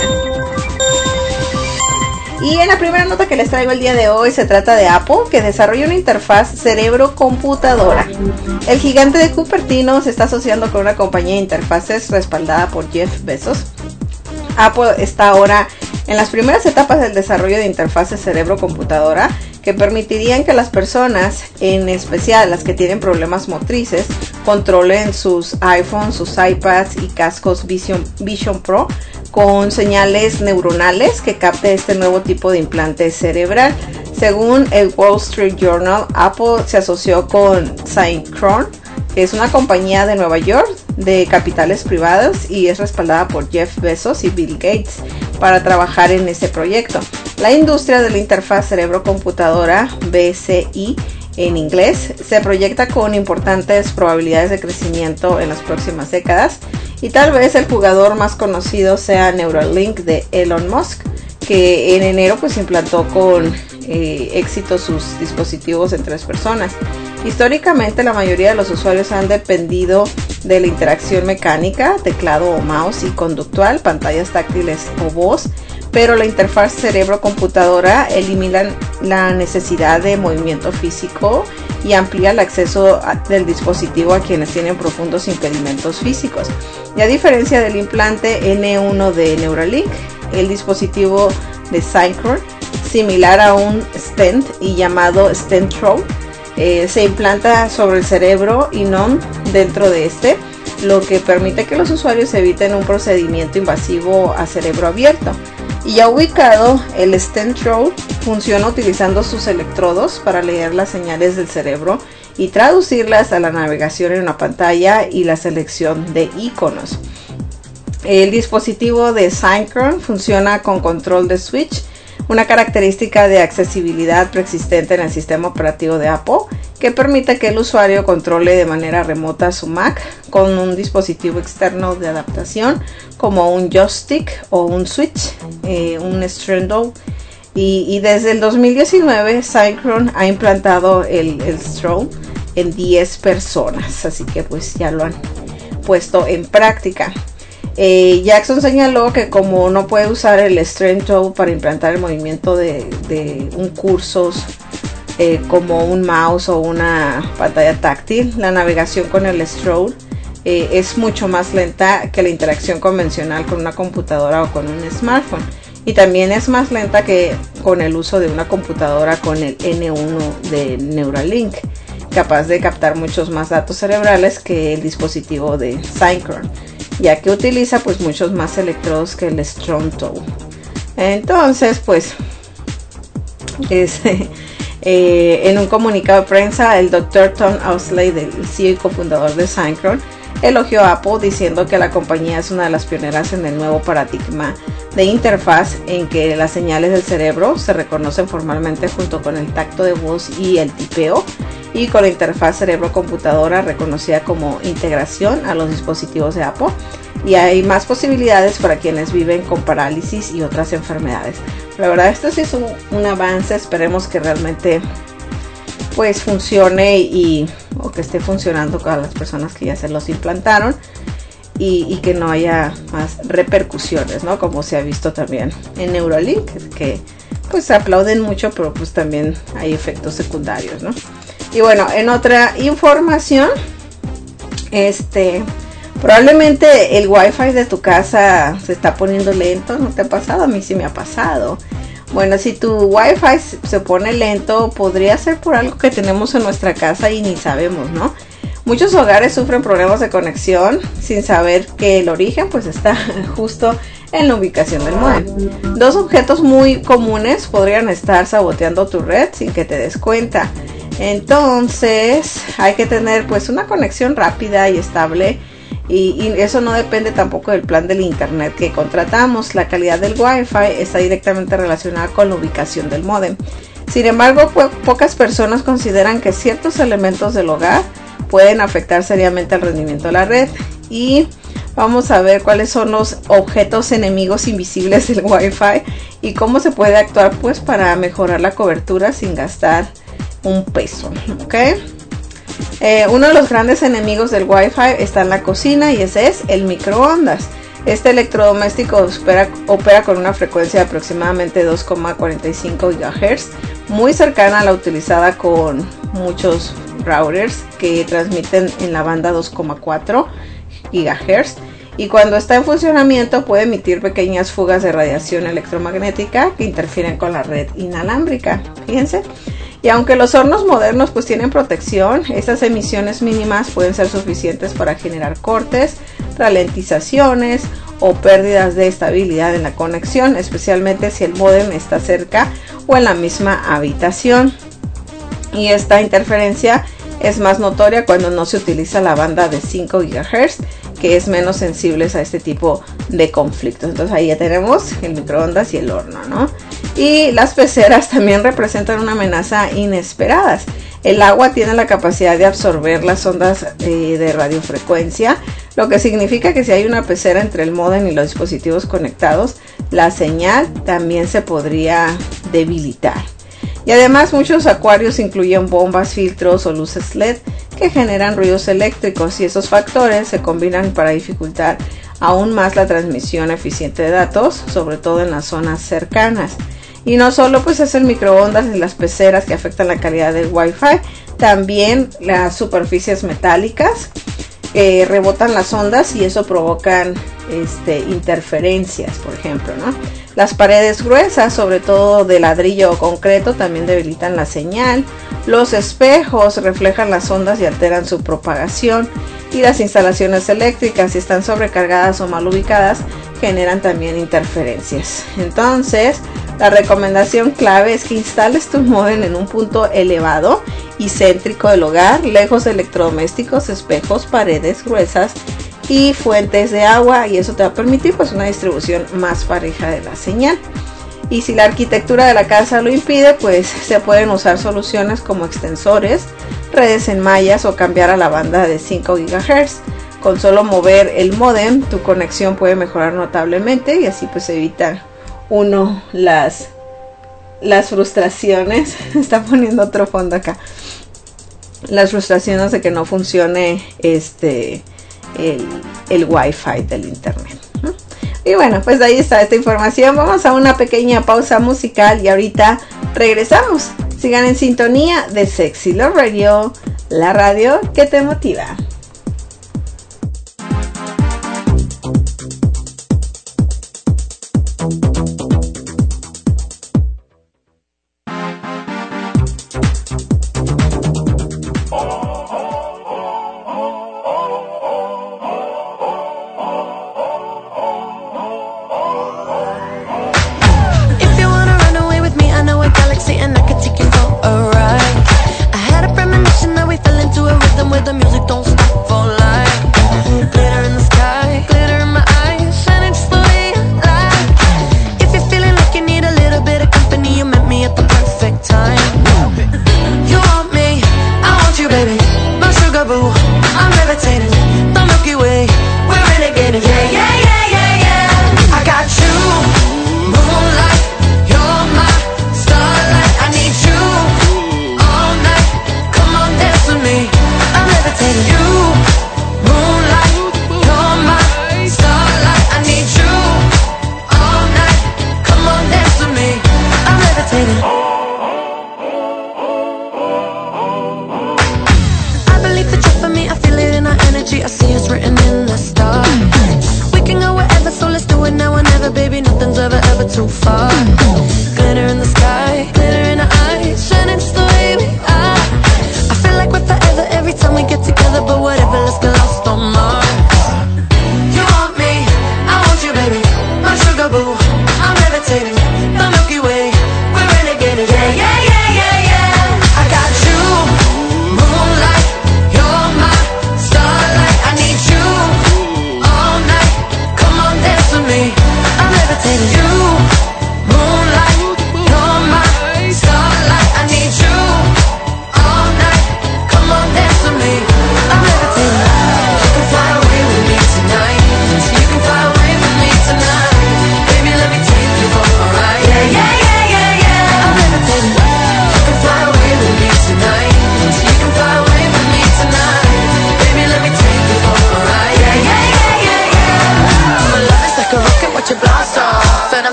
S3: Y en la primera nota que les traigo el día de hoy se trata de Apple, que desarrolla una interfaz cerebro-computadora. El gigante de Cupertino se está asociando con una compañía de interfaces respaldada por Jeff Bezos. Apple está ahora en las primeras etapas del desarrollo de interfaces cerebro-computadora que permitirían que las personas, en especial las que tienen problemas motrices, controlen sus iPhones, sus iPads y cascos Vision, Vision Pro con señales neuronales que capte este nuevo tipo de implante cerebral. Según el Wall Street Journal, Apple se asoció con Synchron, que es una compañía de Nueva York de capitales privados y es respaldada por Jeff Bezos y Bill Gates para trabajar en este proyecto. La industria de la interfaz cerebro-computadora, B C I en inglés, se proyecta con importantes probabilidades de crecimiento en las próximas décadas y tal vez el jugador más conocido sea Neuralink de Elon Musk, que en enero pues implantó con eh, éxito sus dispositivos en tres personas. Históricamente la mayoría de los usuarios han dependido de la interacción mecánica, teclado o mouse y conductual, pantallas táctiles o voz, pero la interfaz cerebro-computadora elimina la necesidad de movimiento físico y amplía el acceso a, del dispositivo a quienes tienen profundos impedimentos físicos. Y a diferencia del implante N uno de Neuralink, el dispositivo de Synchron, similar a un stent y llamado Stentrol, eh, se implanta sobre el cerebro y no dentro de este, lo que permite que los usuarios eviten un procedimiento invasivo a cerebro abierto. Y ya ubicado, el Stentrol funciona utilizando sus electrodos para leer las señales del cerebro y traducirlas a la navegación en una pantalla y la selección de iconos. El dispositivo de Synchron funciona con control de switch, una característica de accesibilidad preexistente en el sistema operativo de Apple, que permite que el usuario controle de manera remota su Mac con un dispositivo externo de adaptación como un joystick o un switch, eh, un Strandle. Y, y desde el dos mil diecinueve Synchron ha implantado el, el Strandle en diez personas, así que pues ya lo han puesto en práctica. Eh, Jackson señaló que como no puede usar el Strandle para implantar el movimiento de, de un cursor eh, como un mouse o una pantalla táctil, la navegación con el Strandle eh, es mucho más lenta que la interacción convencional con una computadora o con un smartphone, y también es más lenta que con el uso de una computadora con el N uno de Neuralink, capaz de captar muchos más datos cerebrales que el dispositivo de Synchron, ya que utiliza pues muchos más electrodos que el Strandle. Entonces pues es, eh, en un comunicado de prensa, el doctor Tom Owsley, del C E O y cofundador de Synchron, elogió a Apple diciendo que la compañía es una de las pioneras en el nuevo paradigma de interfaz en que las señales del cerebro se reconocen formalmente junto con el tacto de voz y el tipeo, y con la interfaz cerebro-computadora reconocida como integración a los dispositivos de Apple, y hay más posibilidades para quienes viven con parálisis y otras enfermedades. La verdad, esto sí es un, un avance, esperemos que realmente pues funcione y o que esté funcionando con las personas que ya se los implantaron y, y que no haya más repercusiones, ¿no? Como se ha visto también en Neuralink, que pues se aplauden mucho, pero pues también hay efectos secundarios, ¿no? Y bueno, en otra información, este, probablemente el Wi-Fi de tu casa se está poniendo lento, ¿no te ha pasado? A mí sí me ha pasado. Bueno, si tu Wi-Fi se pone lento, podría ser por algo que tenemos en nuestra casa y ni sabemos, ¿no? Muchos hogares sufren problemas de conexión sin saber que el origen pues está justo en la ubicación del módem. Dos objetos muy comunes podrían estar saboteando tu red sin que te des cuenta. Entonces hay que tener pues una conexión rápida y estable, y, y eso no depende tampoco del plan del internet que contratamos. La calidad del Wi-Fi está directamente relacionada con la ubicación del módem. Sin embargo, po pocas personas consideran que ciertos elementos del hogar pueden afectar seriamente el rendimiento de la red, y vamos a ver cuáles son los objetos enemigos invisibles del Wi-Fi y cómo se puede actuar pues para mejorar la cobertura sin gastar
S6: un peso, ¿ok? Eh, uno de los grandes enemigos del Wi-Fi está en la cocina y ese es el microondas. Este electrodoméstico opera, opera con una frecuencia de aproximadamente dos coma cuarenta y cinco gigahertz, muy cercana a la utilizada con muchos routers que transmiten en la banda dos coma cuatro gigahertz, y cuando está en funcionamiento puede emitir pequeñas fugas de radiación electromagnética que interfieren con la red inalámbrica. Fíjense. Y aunque los hornos modernos pues tienen protección, estas emisiones mínimas pueden ser suficientes para generar cortes, ralentizaciones o pérdidas de estabilidad en la conexión, especialmente si el módem está cerca o en la misma habitación. Y esta interferencia es más notoria cuando no se utiliza la banda de cinco gigahertz, que es menos sensibles a este tipo de conflictos. Entonces ahí ya tenemos el microondas y el horno, ¿no? Y las peceras también representan una amenaza inesperada. El agua tiene la capacidad de absorber las ondas eh, de radiofrecuencia, lo que significa que si hay una pecera entre el módem y los dispositivos conectados, la señal también se podría debilitar. Y además muchos acuarios incluyen bombas, filtros o luces L E D que generan ruidos eléctricos, y esos factores se combinan para dificultar aún más la transmisión eficiente de datos, sobre todo en las zonas cercanas. Y no solo pues es el microondas y las peceras que afectan la calidad del Wi-Fi, también las superficies metálicas eh, rebotan las ondas y eso provocan este, interferencias, por ejemplo, ¿no? Las paredes gruesas, sobre todo de ladrillo o concreto, también debilitan la señal. Los espejos reflejan las ondas y alteran su propagación. Y las instalaciones eléctricas, si están sobrecargadas o mal ubicadas, generan también interferencias. Entonces, la recomendación clave es que instales tu módem en un punto elevado y céntrico del hogar, lejos de electrodomésticos, espejos, paredes gruesas y fuentes de agua, y eso te va a permitir pues una distribución más pareja de la señal. Y si la arquitectura de la casa lo impide, pues se pueden usar soluciones como extensores, redes en mallas o cambiar a la banda de cinco gigahertz. Con solo mover el módem, tu conexión puede mejorar notablemente y así pues evitar uno las las frustraciones. Está poniendo otro fondo acá. Las frustraciones de que no funcione este el, el Wi-Fi del internet. Y bueno, pues ahí está esta información. Vamos a una pequeña pausa musical y ahorita regresamos. Sigan en sintonía de Sexy Love Radio, la radio que te motiva.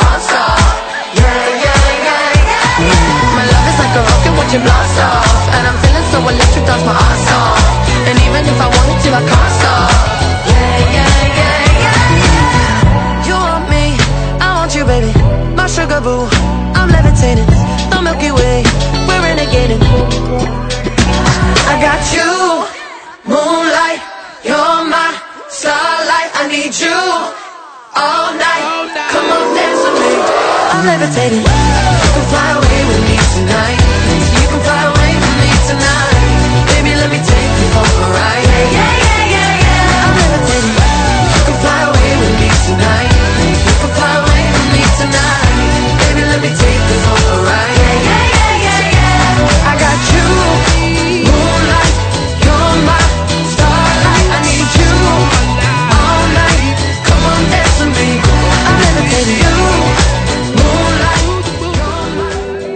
S16: can't stop. Yeah, yeah, yeah, yeah. My love is like a rocket watching blast off, and I'm feeling so electric, that's my ass off. And even if I wanted to, I can't stop. Yeah, yeah, yeah, yeah, yeah. You want me, I want you, baby. My sugar boo, I'm levitating. The Milky Way, we're renegading. I got you, moonlight, you're my starlight. I need you all night. Come on, dance with me. I'm levitating. You can fly away with me tonight. You can fly away with me tonight. Baby, let me take you for a ride. Yeah, yeah, yeah, yeah, yeah. I'm levitating. You can fly away with me tonight. You can fly away with me tonight. Baby, let me take you for a ride. Yeah, yeah, yeah, yeah, yeah. I got you, moonlight, you're my starlight. I need you all night. Come on, dance with me. I'm levitating. You, moonlight, you're my.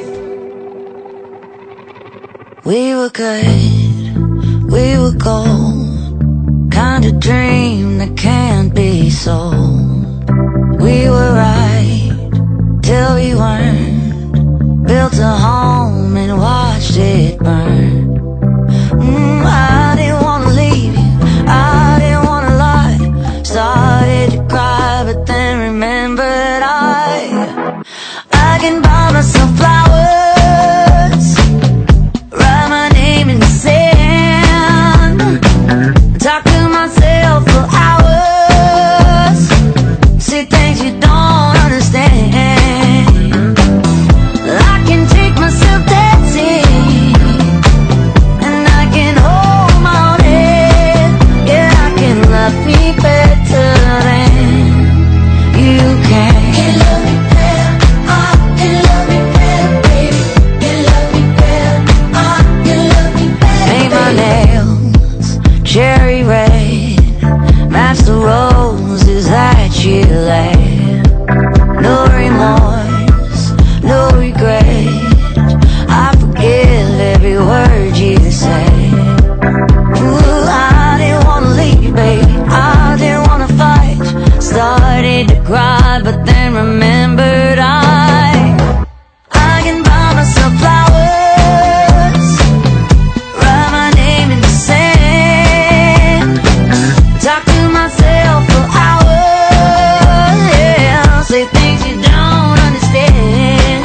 S16: We were good, we were gold, kind of dream that can't be sold. We were right till we weren't, built a home and watched it burn. Mm, I didn't wanna leave you, I didn't wanna lie. Started to cry, but then remembered I I can buy myself flowers, write my name in the sand, talk to myself for hours, say things you don't understand. I can take myself dancing, and I can hold my own head. Yeah, I can love me better than you can. Can love me better, I can love me better, baby. Can love me better, I can love me better. Paint my nails cherry red, match the roses that you laid. No remorse, no regret, I forgive every word you say. Ooh, I didn't wanna leave, baby, I didn't wanna fight. Started to cry, but then remembered I I can buy myself flowers, write my name in the sand, talk to myself for hours, yeah, say things you don't understand.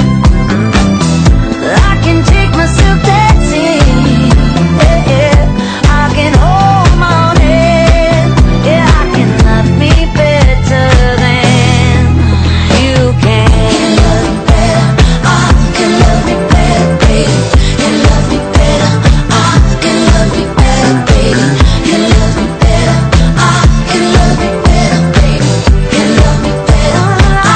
S16: I can take myself dancing, yeah, yeah. I can hold my own head, yeah, I can love me better than you can. Can love me better, I can love me better, baby. Can love me better, I can love me better, baby. Can love me better, I can love me better, baby. Can love me better, I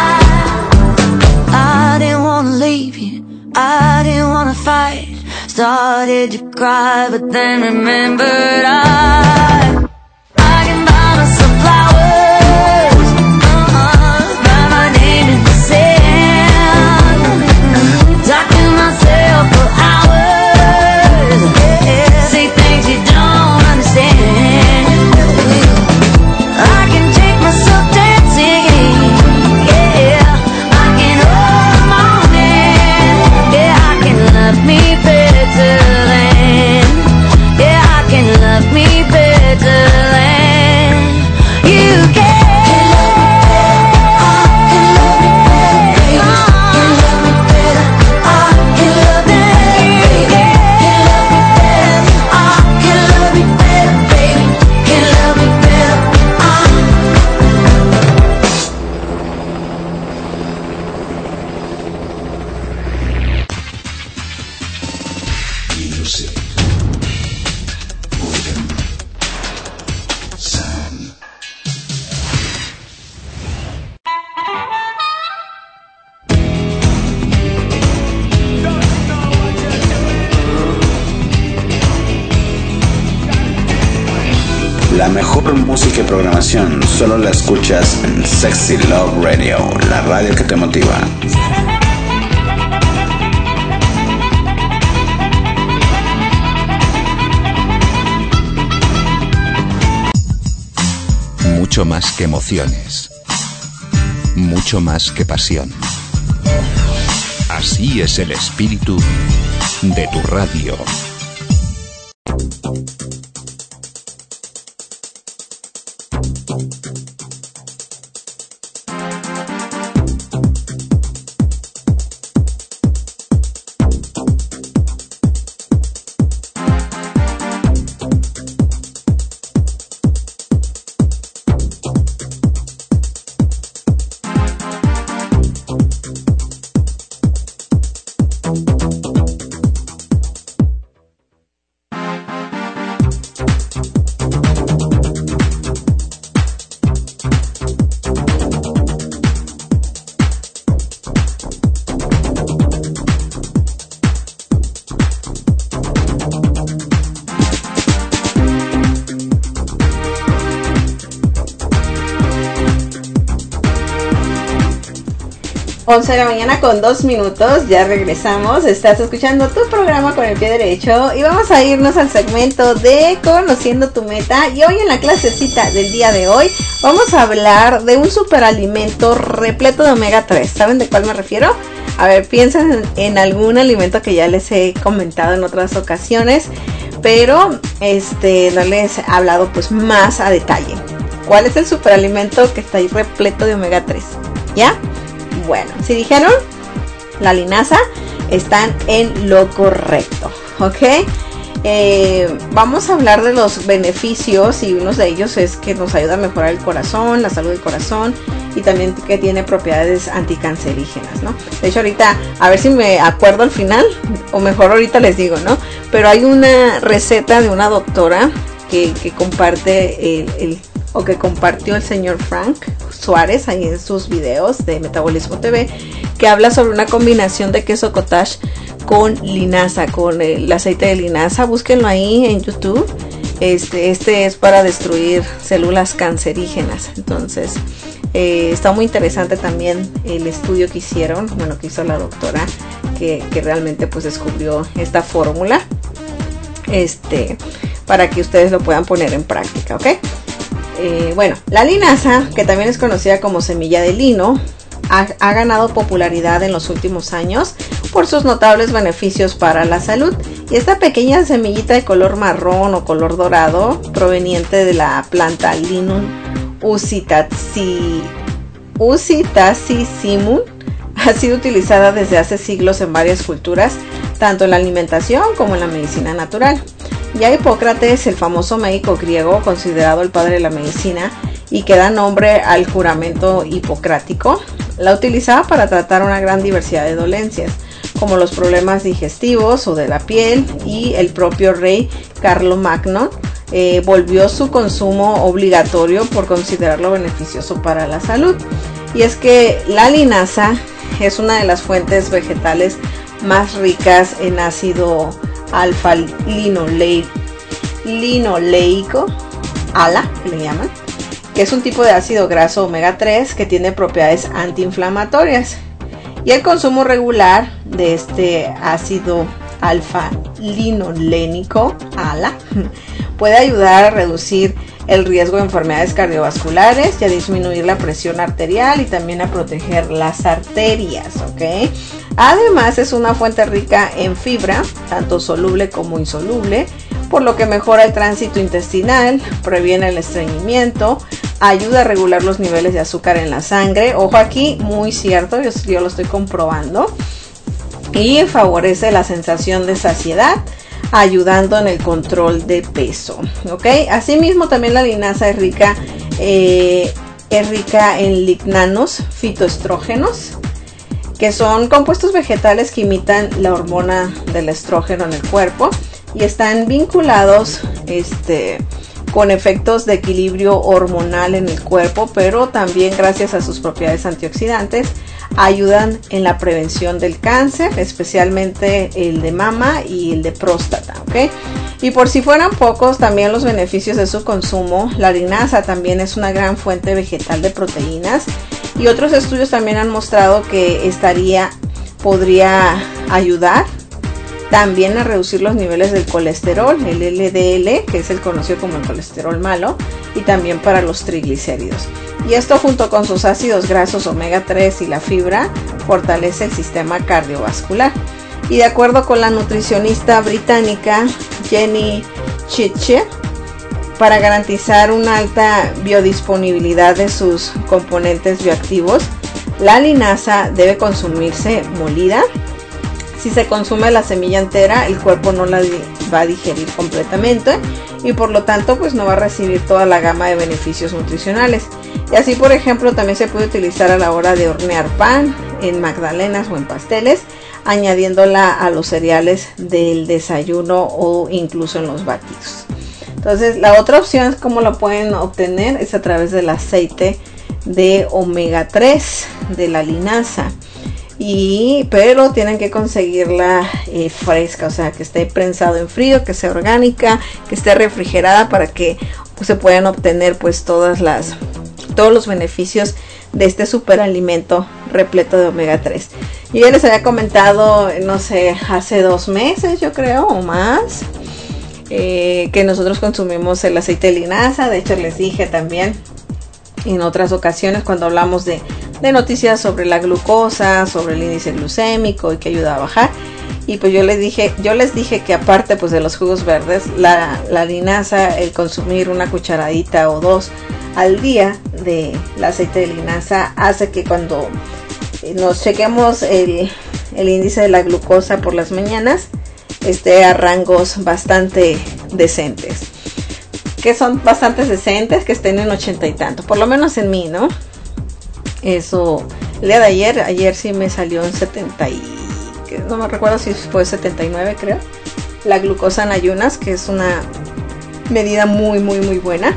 S16: I didn't wanna leave you, I didn't wanna fight. Started to cry, but then remembered I I can buy myself flowers, uh-uh, write my name in the sand, talk to myself for hours, yeah, say things you don't understand. I can take myself dancing, yeah, I can hold my own hand, yeah, I can love me better than, yeah, I can love me better than you can.
S2: Music. Rhythm. Sound.
S1: La mejor música y programación solo la escuchas en Sexy Love Radio, la radio que te motiva.
S2: Mucho más que emociones. mucho más que pasión. Así es el espíritu de tu radio.
S3: once de la mañana con dos minutos, ya regresamos. Estás escuchando tu programa Con el Pie Derecho y vamos a irnos al segmento de Conociendo tu Meta. Y hoy en la clasecita del día de hoy vamos a hablar de un superalimento repleto de omega tres. ¿Saben de cuál me refiero? A ver, piensen en, en algún alimento que ya les he comentado en otras ocasiones, pero este no les he hablado pues más a detalle. ¿Cuál es el superalimento que está ahí repleto de omega tres? ¿Ya? Bueno, si dijeron la linaza, están en lo correcto, ¿ok? Eh, vamos a hablar de los beneficios y uno de ellos es que nos ayuda a mejorar el corazón, la salud del corazón y también que tiene propiedades anticancerígenas, ¿no? De hecho ahorita, a ver si me acuerdo al final, o mejor ahorita les digo, ¿no? Pero hay una receta de una doctora que, que comparte el, el o que compartió el señor Frank Suárez ahí en sus videos de Metabolismo T V, que habla sobre una combinación de queso cottage con linaza, con el aceite de linaza. Búsquenlo ahí en YouTube. Este, este es para destruir células cancerígenas. Entonces, eh, está muy interesante también el estudio que hicieron, bueno, que hizo la doctora, que, que realmente pues descubrió esta fórmula, este, para que ustedes lo puedan poner en práctica, ¿ok? Eh, bueno, la linaza, que también es conocida como semilla de lino, ha, ha ganado popularidad en los últimos años por sus notables beneficios para la salud. Y esta pequeña semillita de color marrón o color dorado, proveniente de la planta Linum usitacissimum, ha sido utilizada desde hace siglos en varias culturas, tanto en la alimentación como en la medicina natural. Ya Hipócrates, el famoso médico griego considerado el padre de la medicina y que da nombre al juramento hipocrático, la utilizaba para tratar una gran diversidad de dolencias, como los problemas digestivos o de la piel, y el propio rey Carlomagno eh, volvió su consumo obligatorio por considerarlo beneficioso para la salud. Y es que la linaza es una de las fuentes vegetales más ricas en ácido alfa linoleico, ALA, que le llaman, que es un tipo de ácido graso omega tres que tiene propiedades antiinflamatorias. Y el consumo regular de este ácido alfa linolénico, ALA, puede ayudar a reducir el riesgo de enfermedades cardiovasculares y a disminuir la presión arterial y también a proteger las arterias, ¿ok? Además es una fuente rica en fibra, tanto soluble como insoluble, por lo que mejora el tránsito intestinal, previene el estreñimiento, ayuda a regular los niveles de azúcar en la sangre. Ojo aquí, muy cierto, yo, yo lo estoy comprobando. Y favorece la sensación de saciedad, ayudando en el control de peso, ¿ok? Asimismo también la linaza es rica, eh, es rica en lignanos fitoestrógenos, que son compuestos vegetales que imitan la hormona del estrógeno en el cuerpo y están vinculados este, con efectos de equilibrio hormonal en el cuerpo, pero también gracias a sus propiedades antioxidantes ayudan en la prevención del cáncer, especialmente el de mama y el de próstata, ¿ok? Y por si fueran pocos, también los beneficios de su consumo. La linaza también es una gran fuente vegetal de proteínas y otros estudios también han mostrado que estaría, podría ayudar también a reducir los niveles del colesterol, el L D L, que es el conocido como el colesterol malo,
S6: y también para los triglicéridos. Y esto junto con sus ácidos grasos omega tres y la fibra fortalece el sistema cardiovascular. Y de acuerdo con la nutricionista británica Jenny Chitche, para garantizar una alta biodisponibilidad de sus componentes bioactivos, la linaza debe consumirse molida. Si se consume la semilla entera, el cuerpo no la va a digerir completamente y por lo tanto pues no va a recibir toda la gama de beneficios nutricionales. Y así, por ejemplo, también se puede utilizar a la hora de hornear pan, en magdalenas o en pasteles, añadiéndola a los cereales del desayuno o incluso en los batidos. Entonces, la otra opción, como lo pueden obtener, es a través del aceite de omega tres de la linaza. Y, pero tienen que conseguirla eh, fresca, o sea, que esté prensado en frío, que sea orgánica, que esté refrigerada para que pues, se puedan obtener pues todas las todos los beneficios de este superalimento repleto de omega tres. Yo ya les había comentado, no sé, hace dos meses yo creo o más, eh, que nosotros consumimos el aceite de linaza. De hecho les dije también en otras ocasiones cuando hablamos de, de noticias sobre la glucosa, sobre el índice glucémico y que ayuda a bajar. Y pues yo les dije, yo les dije que aparte pues de los jugos verdes, la, la linaza, el consumir una cucharadita o dos al día de el aceite de linaza hace que cuando nos chequemos el, el índice de la glucosa por las mañanas esté a rangos bastante decentes. Que son bastante decentes, que estén en ochenta y tanto, por lo menos en mí, ¿no? Eso, el día de ayer, ayer sí me salió en setenta y, no me recuerdo si fue setenta y nueve creo, la glucosa en ayunas, que es una medida muy muy muy buena.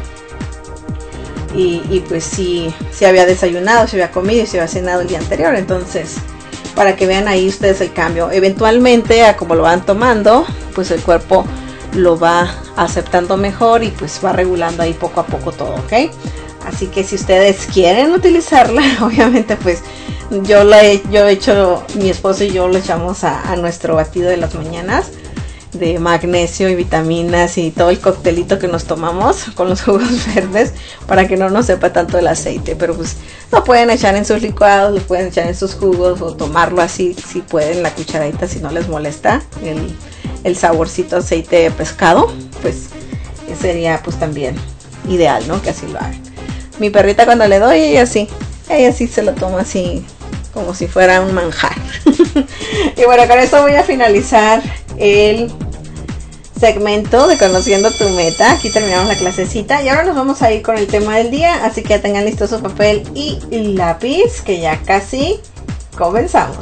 S6: Y, y pues sí, sí había desayunado, sí había comido y sí había cenado el día anterior, entonces para que vean ahí ustedes el cambio. Eventualmente, a como lo van tomando, pues el cuerpo lo va aceptando mejor y pues va regulando ahí poco a poco todo, ¿ok? Así que si ustedes quieren utilizarla, obviamente pues yo la he, yo he hecho, mi esposo y yo lo echamos a, a nuestro batido de las mañanas de magnesio y vitaminas y todo el coctelito que nos tomamos con los jugos verdes para que no nos sepa tanto el aceite. Pero pues lo pueden echar en sus licuados, lo pueden echar en sus jugos o tomarlo así si pueden, la cucharadita, si no les molesta el, el saborcito aceite de pescado, pues sería pues también ideal, ¿no? Que así lo hagan. Mi perrita cuando le doy, ella sí, ella sí se lo toma así como si fuera un manjar. Y bueno, con esto voy a finalizar el segmento de Conociendo tu Meta. Aquí terminamos la clasecita y ahora nos vamos a ir con el tema del día, así que ya tengan listo su papel y lápiz, que ya casi comenzamos.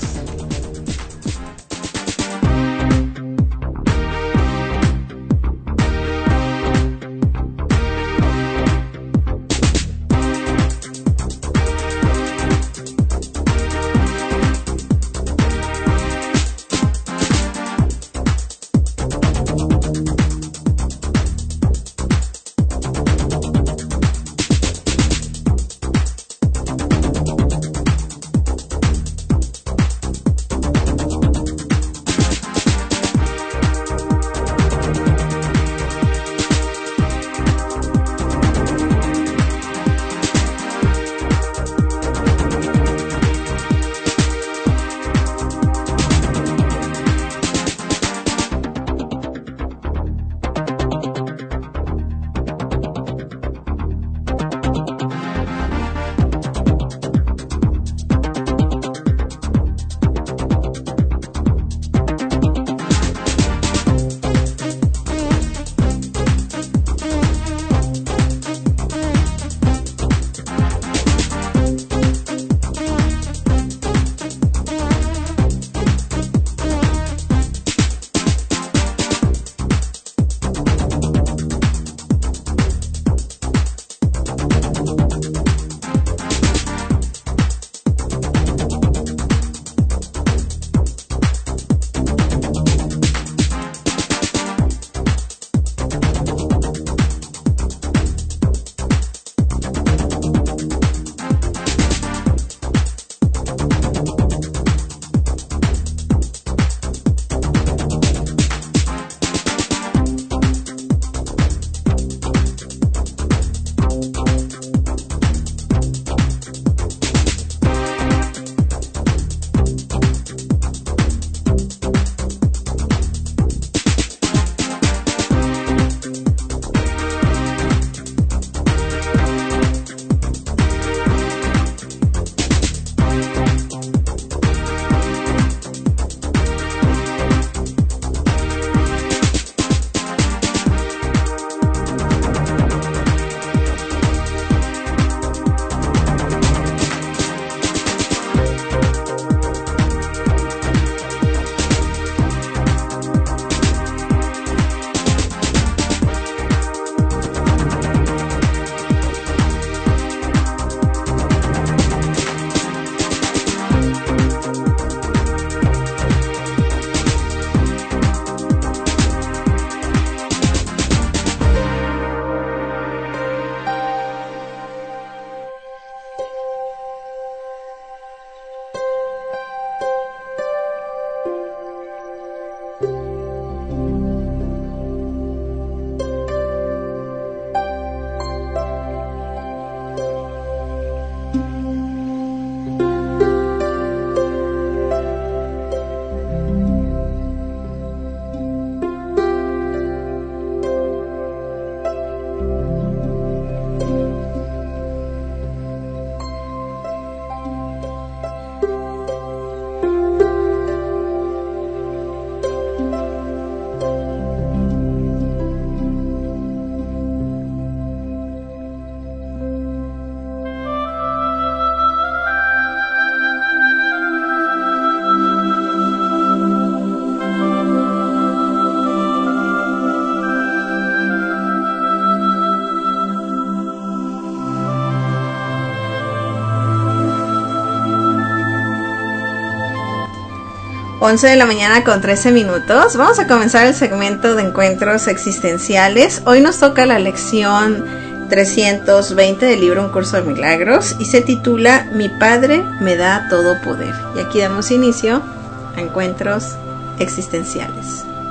S6: once de la mañana con trece minutos. Vamos a comenzar el segmento de encuentros existenciales. Hoy nos toca la lección trescientos veinte del libro Un Curso de Milagros y se titula Mi Padre me da todo poder. Y aquí damos inicio a encuentros existenciales.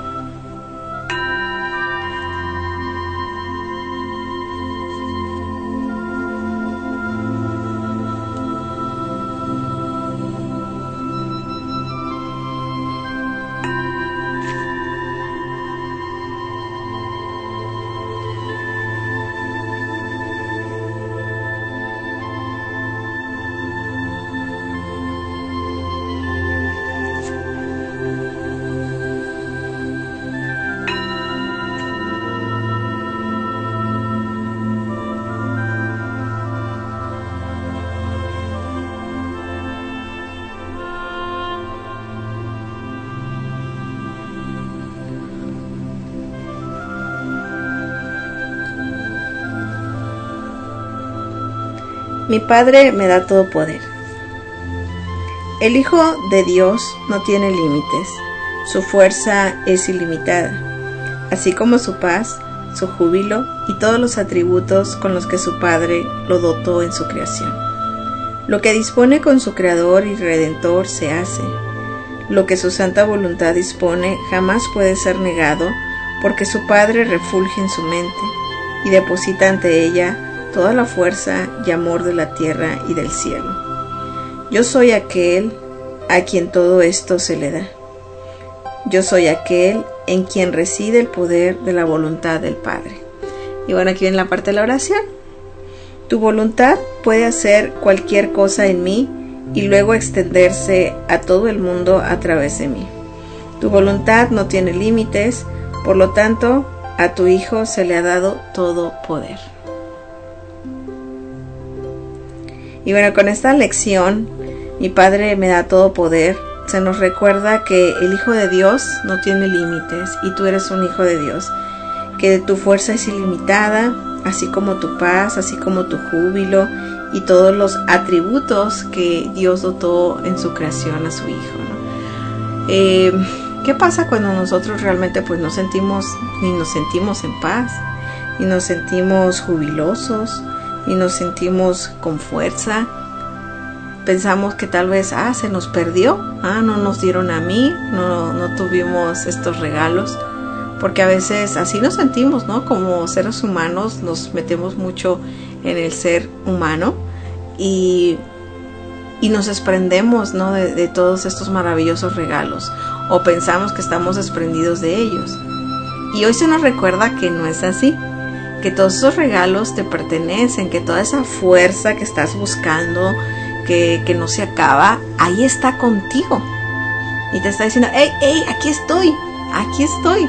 S6: Mi Padre me da todo poder. El Hijo de Dios no tiene límites, su fuerza es ilimitada, así como su paz, su júbilo y todos los atributos con los que su Padre lo dotó en su creación. Lo que dispone con su Creador y Redentor se hace. Lo que su santa voluntad dispone jamás puede ser negado, porque su Padre refulge en su mente y deposita ante ella toda la fuerza y amor de la tierra y del cielo. Yo soy aquel a quien todo esto se le da. Yo soy aquel en quien reside el poder de la voluntad del Padre. Y bueno, aquí viene la parte de la oración. Tu voluntad puede hacer cualquier cosa en mí y luego extenderse a todo el mundo a través de mí. Tu voluntad no tiene límites, por lo tanto, a tu Hijo se le ha dado todo poder. Y bueno, con esta lección, mi Padre me da todo poder, se nos recuerda que el Hijo de Dios no tiene límites y tú eres un Hijo de Dios, que tu fuerza es ilimitada, así como tu paz, así como tu júbilo y todos los atributos que Dios dotó en su creación a su Hijo, ¿no? Eh, ¿Qué pasa cuando nosotros realmente pues nos sentimos, ni nos sentimos en paz, ni nos sentimos jubilosos, y nos sentimos con fuerza? Pensamos que tal vez, ah, se nos perdió, ah, no nos dieron a mí, no, no tuvimos estos regalos, porque a veces así nos sentimos, ¿no? Como seres humanos nos metemos mucho en el ser humano y, y nos desprendemos, ¿no? De, de todos estos maravillosos regalos, o pensamos que estamos desprendidos de ellos. Y hoy se nos recuerda que no es así, que todos esos regalos te pertenecen, que toda esa fuerza que estás buscando, que, que no se acaba, ahí está contigo. Y te está diciendo, hey, hey, aquí estoy, aquí estoy.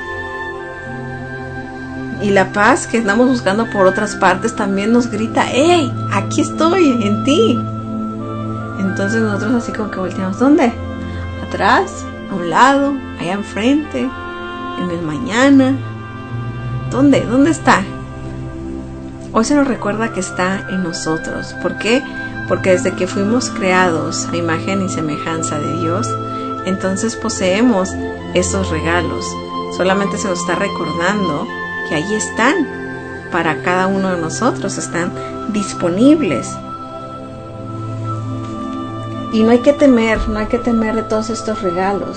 S6: Y la paz que andamos buscando por otras partes también nos grita, hey, aquí estoy, en ti. Entonces nosotros así como que volteamos, ¿dónde? Atrás, a un lado, allá enfrente, en el mañana. ¿Dónde? ¿Dónde está? Hoy se nos recuerda que está en nosotros. ¿Por qué? Porque desde que fuimos creados a imagen y semejanza de Dios, entonces poseemos esos regalos. Solamente se nos está recordando que ahí están para cada uno de nosotros, están disponibles. Y no hay que temer, no hay que temer de todos estos regalos.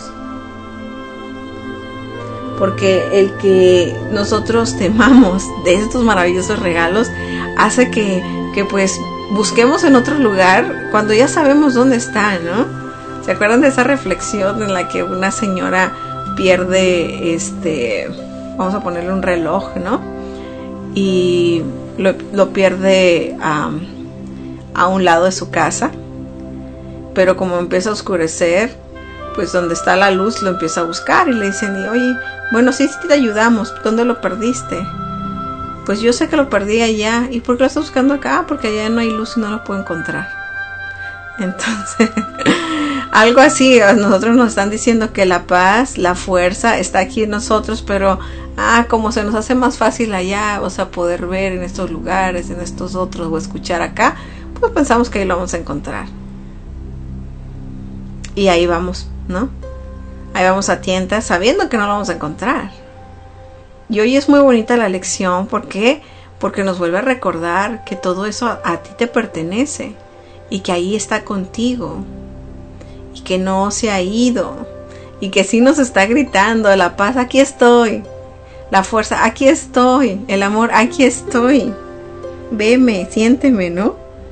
S6: Porque el que nosotros temamos de estos maravillosos regalos hace que, que pues busquemos en otro lugar cuando ya sabemos dónde está, ¿no? ¿Se acuerdan de esa reflexión en la que una señora pierde, este, vamos a ponerle un reloj, ¿no? Y lo, lo pierde um, a un lado de su casa, pero como empieza a oscurecer, pues donde está la luz lo empieza a buscar y le dicen, y, oye, bueno, sí, sí te ayudamos, ¿dónde lo perdiste? Pues yo sé que lo perdí allá. ¿Y por qué lo estás buscando acá? Porque allá no hay luz y no lo puedo encontrar. Entonces, algo así, a nosotros nos están diciendo que la paz, la fuerza está aquí en nosotros, pero ah, como se nos hace más fácil allá, o sea, poder ver en estos lugares, en estos otros, o escuchar acá, pues pensamos que ahí lo vamos a encontrar. Y ahí vamos, ¿no? ahí vamos a tientas sabiendo que no lo vamos a encontrar. Y hoy es muy bonita la lección. ¿Por qué? Porque nos vuelve a recordar que todo eso a, a ti te pertenece y que ahí está contigo y que no se ha ido y que sí nos está gritando la paz, aquí estoy, la fuerza, aquí estoy, el amor, aquí estoy, veme, siénteme, ¿no?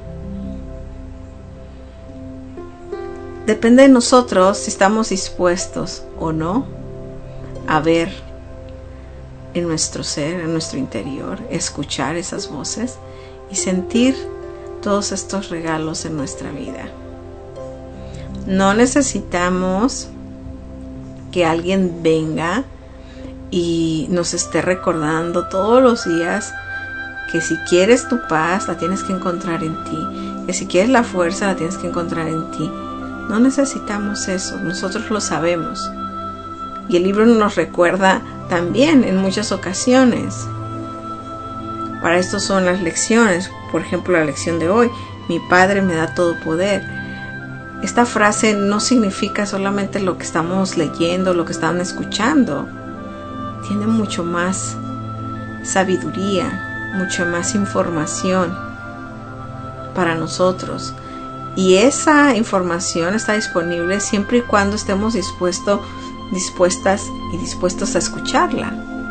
S6: Depende de nosotros si estamos dispuestos o no a ver en nuestro ser, en nuestro interior, escuchar esas voces y sentir todos estos regalos en nuestra vida. No necesitamos que alguien venga y nos esté recordando todos los días que si quieres tu paz la tienes que encontrar en ti, que si quieres la fuerza la tienes que encontrar en ti. No necesitamos eso, nosotros lo sabemos. Y el libro nos recuerda también en muchas ocasiones. Para esto son las lecciones. Por ejemplo, la lección de hoy: mi Padre me da todo poder. Esta frase no significa solamente lo que estamos leyendo, lo que están escuchando. Tiene mucho más sabiduría, mucha más información para nosotros. Y esa información está disponible siempre y cuando estemos dispuestos dispuestas y dispuestos a escucharla.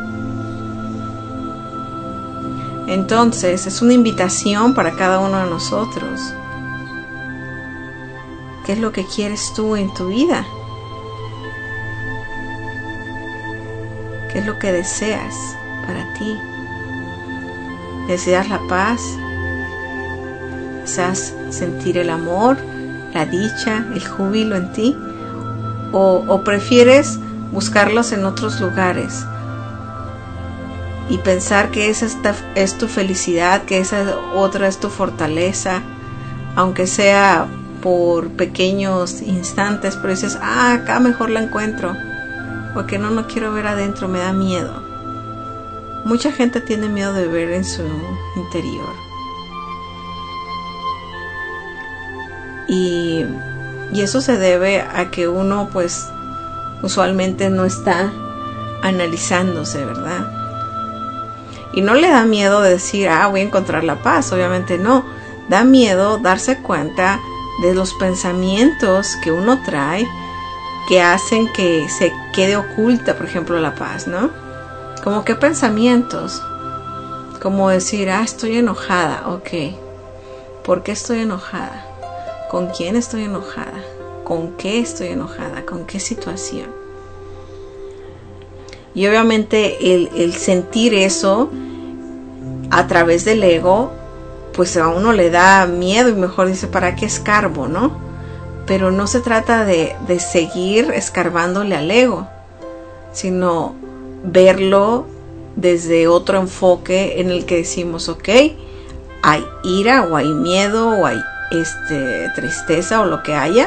S6: Entonces es una invitación para cada uno de nosotros. ¿Qué es lo que quieres tú en tu vida? ¿Qué es lo que deseas para ti? ¿Deseas la paz? ¿Deseas sentir el amor, la dicha, el júbilo en ti? O, o prefieres buscarlos en otros lugares y pensar que esa es, ta, es tu felicidad, que esa otra es tu fortaleza, aunque sea por pequeños instantes, pero dices, ah, acá mejor la encuentro, porque no, no quiero ver adentro, me da miedo. Mucha gente tiene miedo de ver en su interior. Y Y eso se debe a que uno pues usualmente no está analizándose, ¿verdad? Y no le da miedo decir, ah, voy a encontrar la paz, obviamente no. Da miedo darse cuenta de los pensamientos que uno trae que hacen que se quede oculta, por ejemplo, la paz, ¿no? Como qué pensamientos, como decir, ah, estoy enojada, ok. ¿Por qué estoy enojada? ¿Con quién estoy enojada? ¿Con qué estoy enojada? ¿Con qué situación? Y obviamente el, el sentir eso a través del ego, pues a uno le da miedo y mejor dice, ¿para qué escarbo, no? Pero no se trata de, de seguir escarbándole al ego, sino verlo desde otro enfoque en el que decimos, ok, hay ira o hay miedo o hay este, tristeza o lo que haya,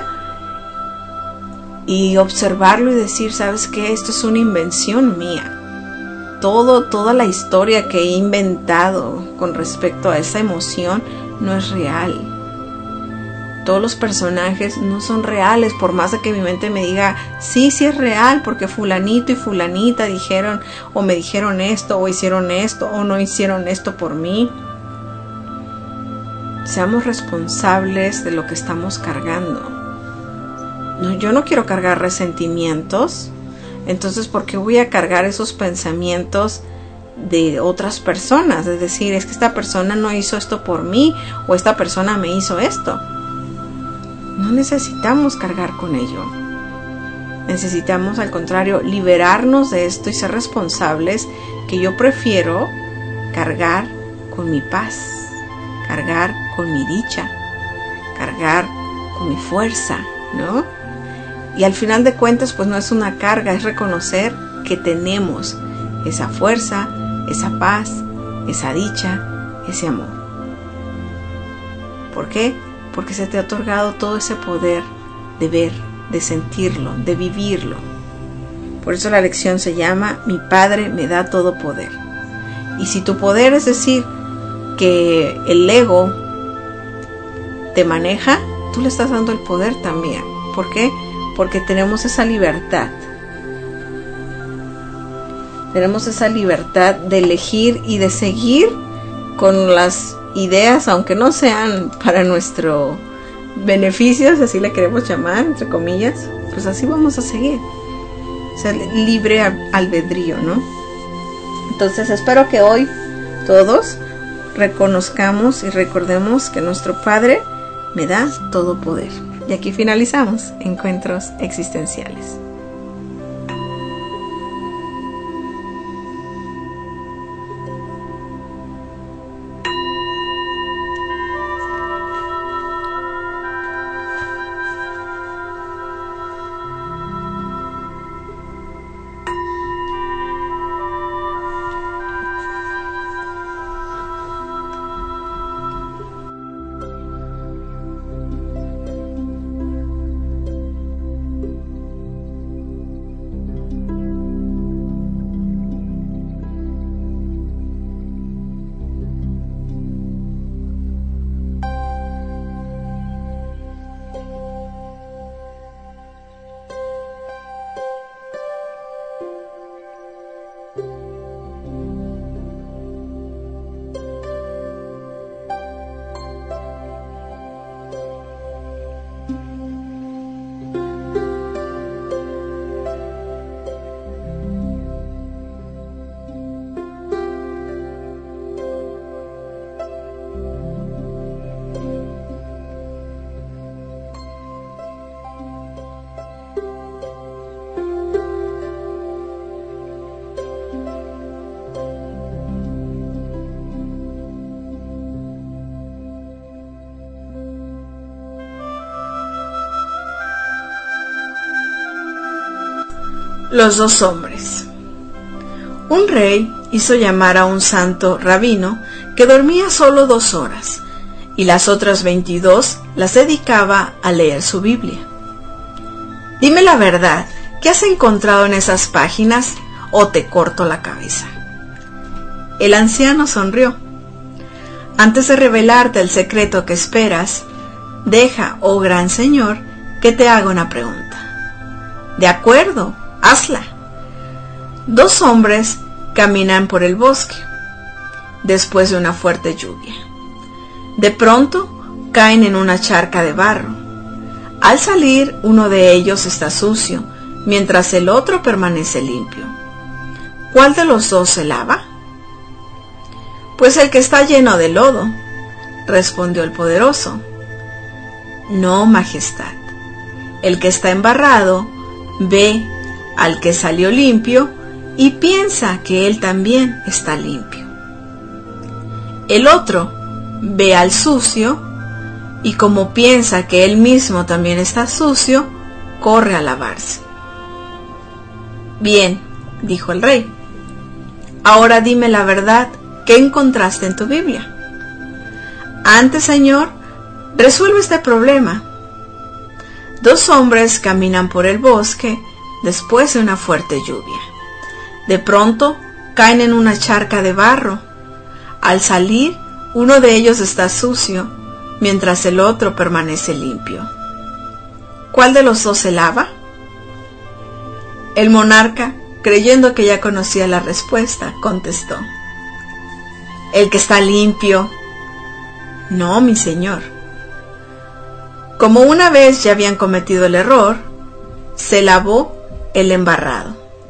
S6: y observarlo y decir, ¿sabes qué? Esto es una invención mía. Todo, toda la historia que he inventado con respecto a esa emoción no es real. Todos los personajes no son reales, por más de que mi mente me diga, sí, sí es real, porque fulanito y fulanita dijeron, o me dijeron esto, o hicieron esto, o no hicieron esto por mí. Seamos responsables de lo que estamos cargando. No, yo no quiero cargar resentimientos, entonces ¿por qué voy a cargar esos pensamientos de otras personas? Es decir, es que esta persona no hizo esto por mí, o esta persona me hizo esto. No necesitamos cargar con ello. Necesitamos, al contrario, liberarnos de esto y ser responsables, que yo prefiero cargar con mi paz, cargar con mi dicha, cargar con mi fuerza, ¿no? Y al final de cuentas, pues no es una carga, es reconocer que tenemos esa fuerza, esa paz, esa dicha, ese amor. ¿Por qué? Porque se te ha otorgado todo ese poder de ver, de sentirlo, de vivirlo. Por eso la lección se llama Mi Padre me da todo poder. Y si tu poder es decir que el ego te maneja, tú le estás dando el poder también. ¿Por qué? Porque tenemos esa libertad tenemos esa libertad de elegir y de seguir con las ideas, aunque no sean para nuestro beneficio, si así le queremos llamar, entre comillas, pues así vamos a seguir. O sea, libre albedrío, ¿no? Entonces espero que hoy todos reconozcamos y recordemos que nuestro Padre me da todo poder. Y aquí finalizamos Encuentros Existenciales. Los dos hombres. Un rey hizo llamar a un santo rabino que dormía solo dos horas y las otras veintidós las dedicaba a leer su Biblia. Dime la verdad, ¿qué has encontrado en esas páginas o te corto la cabeza? El anciano sonrió. Antes de revelarte el secreto que esperas, deja, oh gran señor, que te haga una pregunta. De acuerdo, hazla. Dos hombres caminan por el bosque después de una fuerte lluvia. De pronto caen en una charca de barro. Al salir, uno de ellos está sucio, mientras el otro permanece limpio. ¿Cuál de los dos se lava? Pues el que está lleno de lodo, respondió el poderoso. No, majestad. El que está embarrado ve al que salió limpio y piensa que él también está limpio. El otro ve al sucio y como piensa que él mismo también está sucio, corre a lavarse. Bien, dijo el rey. Ahora dime la verdad, ¿qué encontraste en tu Biblia? Antes, señor, resuelve este problema. Dos hombres caminan por el bosque después de una fuerte lluvia. De pronto caen en una charca de barro. Al salir, uno de ellos está sucio, mientras el otro permanece limpio. ¿Cuál de los dos se lava? El monarca, creyendo que ya conocía la respuesta, contestó: el que está limpio. No, mi señor. Como una vez ya habían cometido el error, se lavó el embarrado.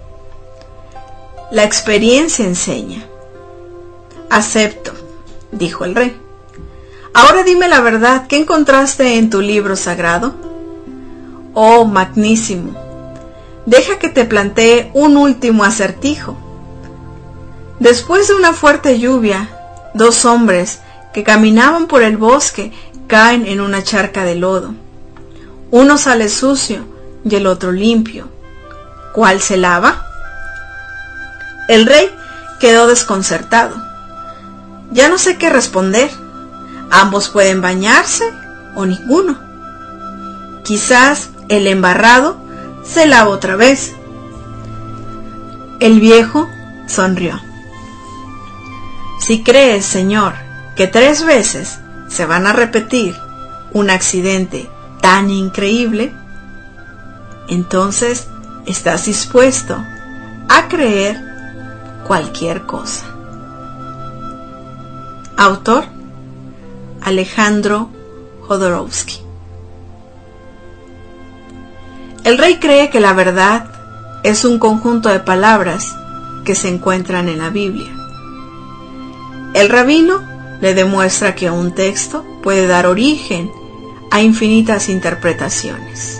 S6: La experiencia enseña. Acepto, dijo el rey. Ahora dime la verdad, ¿qué encontraste en tu libro sagrado? Oh, magnísimo. Deja que te plantee un último acertijo. Después de una fuerte lluvia, dos hombres que caminaban por el bosque caen en una charca de lodo. Uno sale sucio y el otro limpio. ¿Cuál se lava? El rey quedó desconcertado. Ya no sé qué responder. Ambos pueden bañarse o ninguno. Quizás el embarrado se lava otra vez. El viejo sonrió. Si crees, señor, que tres veces se van a repetir un accidente tan increíble, entonces estás dispuesto a creer cualquier cosa. Autor: Alejandro Jodorowsky. El rey cree que la verdad es un conjunto de palabras que se encuentran en la Biblia. El rabino le demuestra que un texto puede dar origen a infinitas interpretaciones.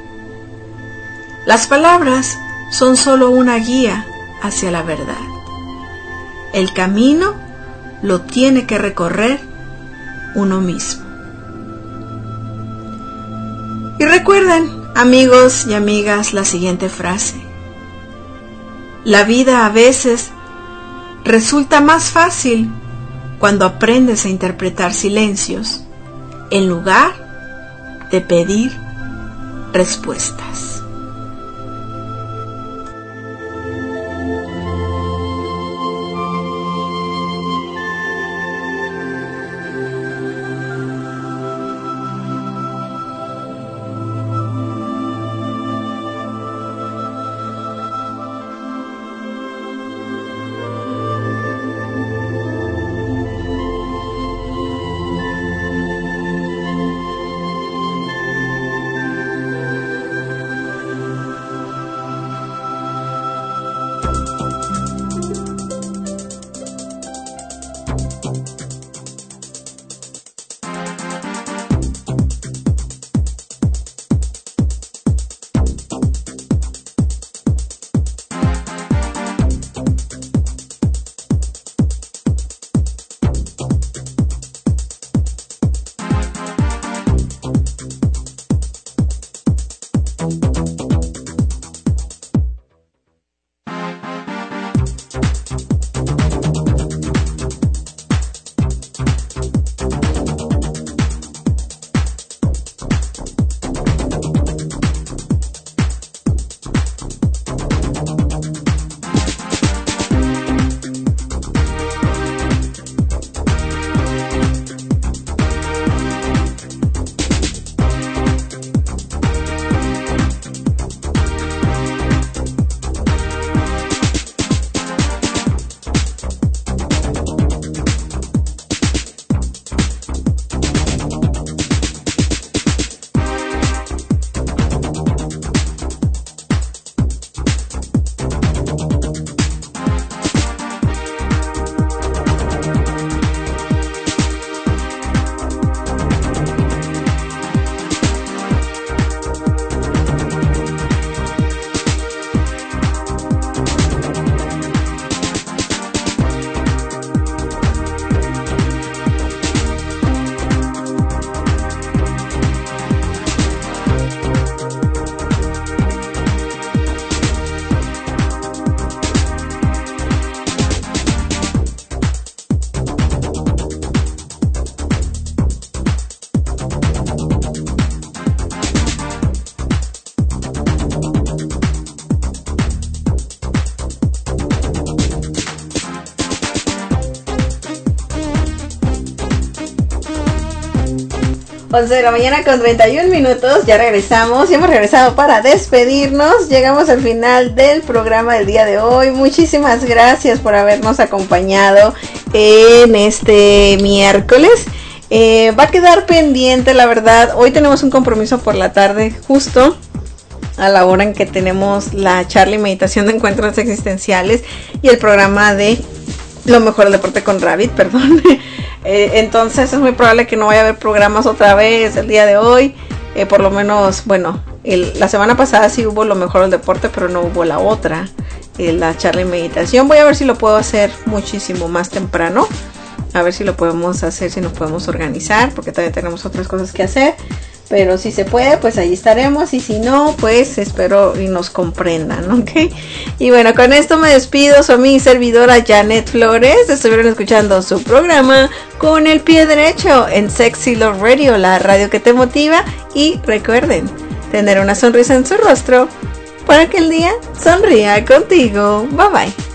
S6: Las palabras son solo una guía hacia la verdad. El camino lo tiene que recorrer uno mismo. Y recuerden, amigos y amigas, la siguiente frase: la vida a veces resulta más fácil cuando aprendes a interpretar silencios en lugar de pedir respuestas.
S3: once de la mañana con treinta y un minutos, ya regresamos y hemos regresado para despedirnos. Llegamos al final del programa del día de hoy. Muchísimas gracias por habernos acompañado en este miércoles. Eh, va a quedar pendiente, la verdad, hoy tenemos un compromiso por la tarde, justo a la hora en que tenemos la charla y meditación de encuentros existenciales y el programa de Lo Mejor del Deporte con Rabbit, perdón. Eh, entonces es muy probable que no vaya a haber programas otra vez el día de hoy. Eh, por lo menos, bueno, el, la semana pasada sí hubo Lo Mejor del Deporte, pero no hubo la otra, eh, la charla y meditación. Voy a ver si lo puedo hacer muchísimo más temprano. A ver si lo podemos hacer, si nos podemos organizar, porque todavía tenemos otras cosas que hacer. Pero si se puede, pues ahí estaremos. Y si no, pues espero y nos comprendan, ¿ok? Y bueno, con esto me despido. Soy mi servidora Janet Flores. Estuvieron escuchando su programa Con el Pie Derecho en Sexy Love Radio, la radio que te motiva. Y recuerden, tener una sonrisa en su rostro para que el día sonría contigo. Bye bye.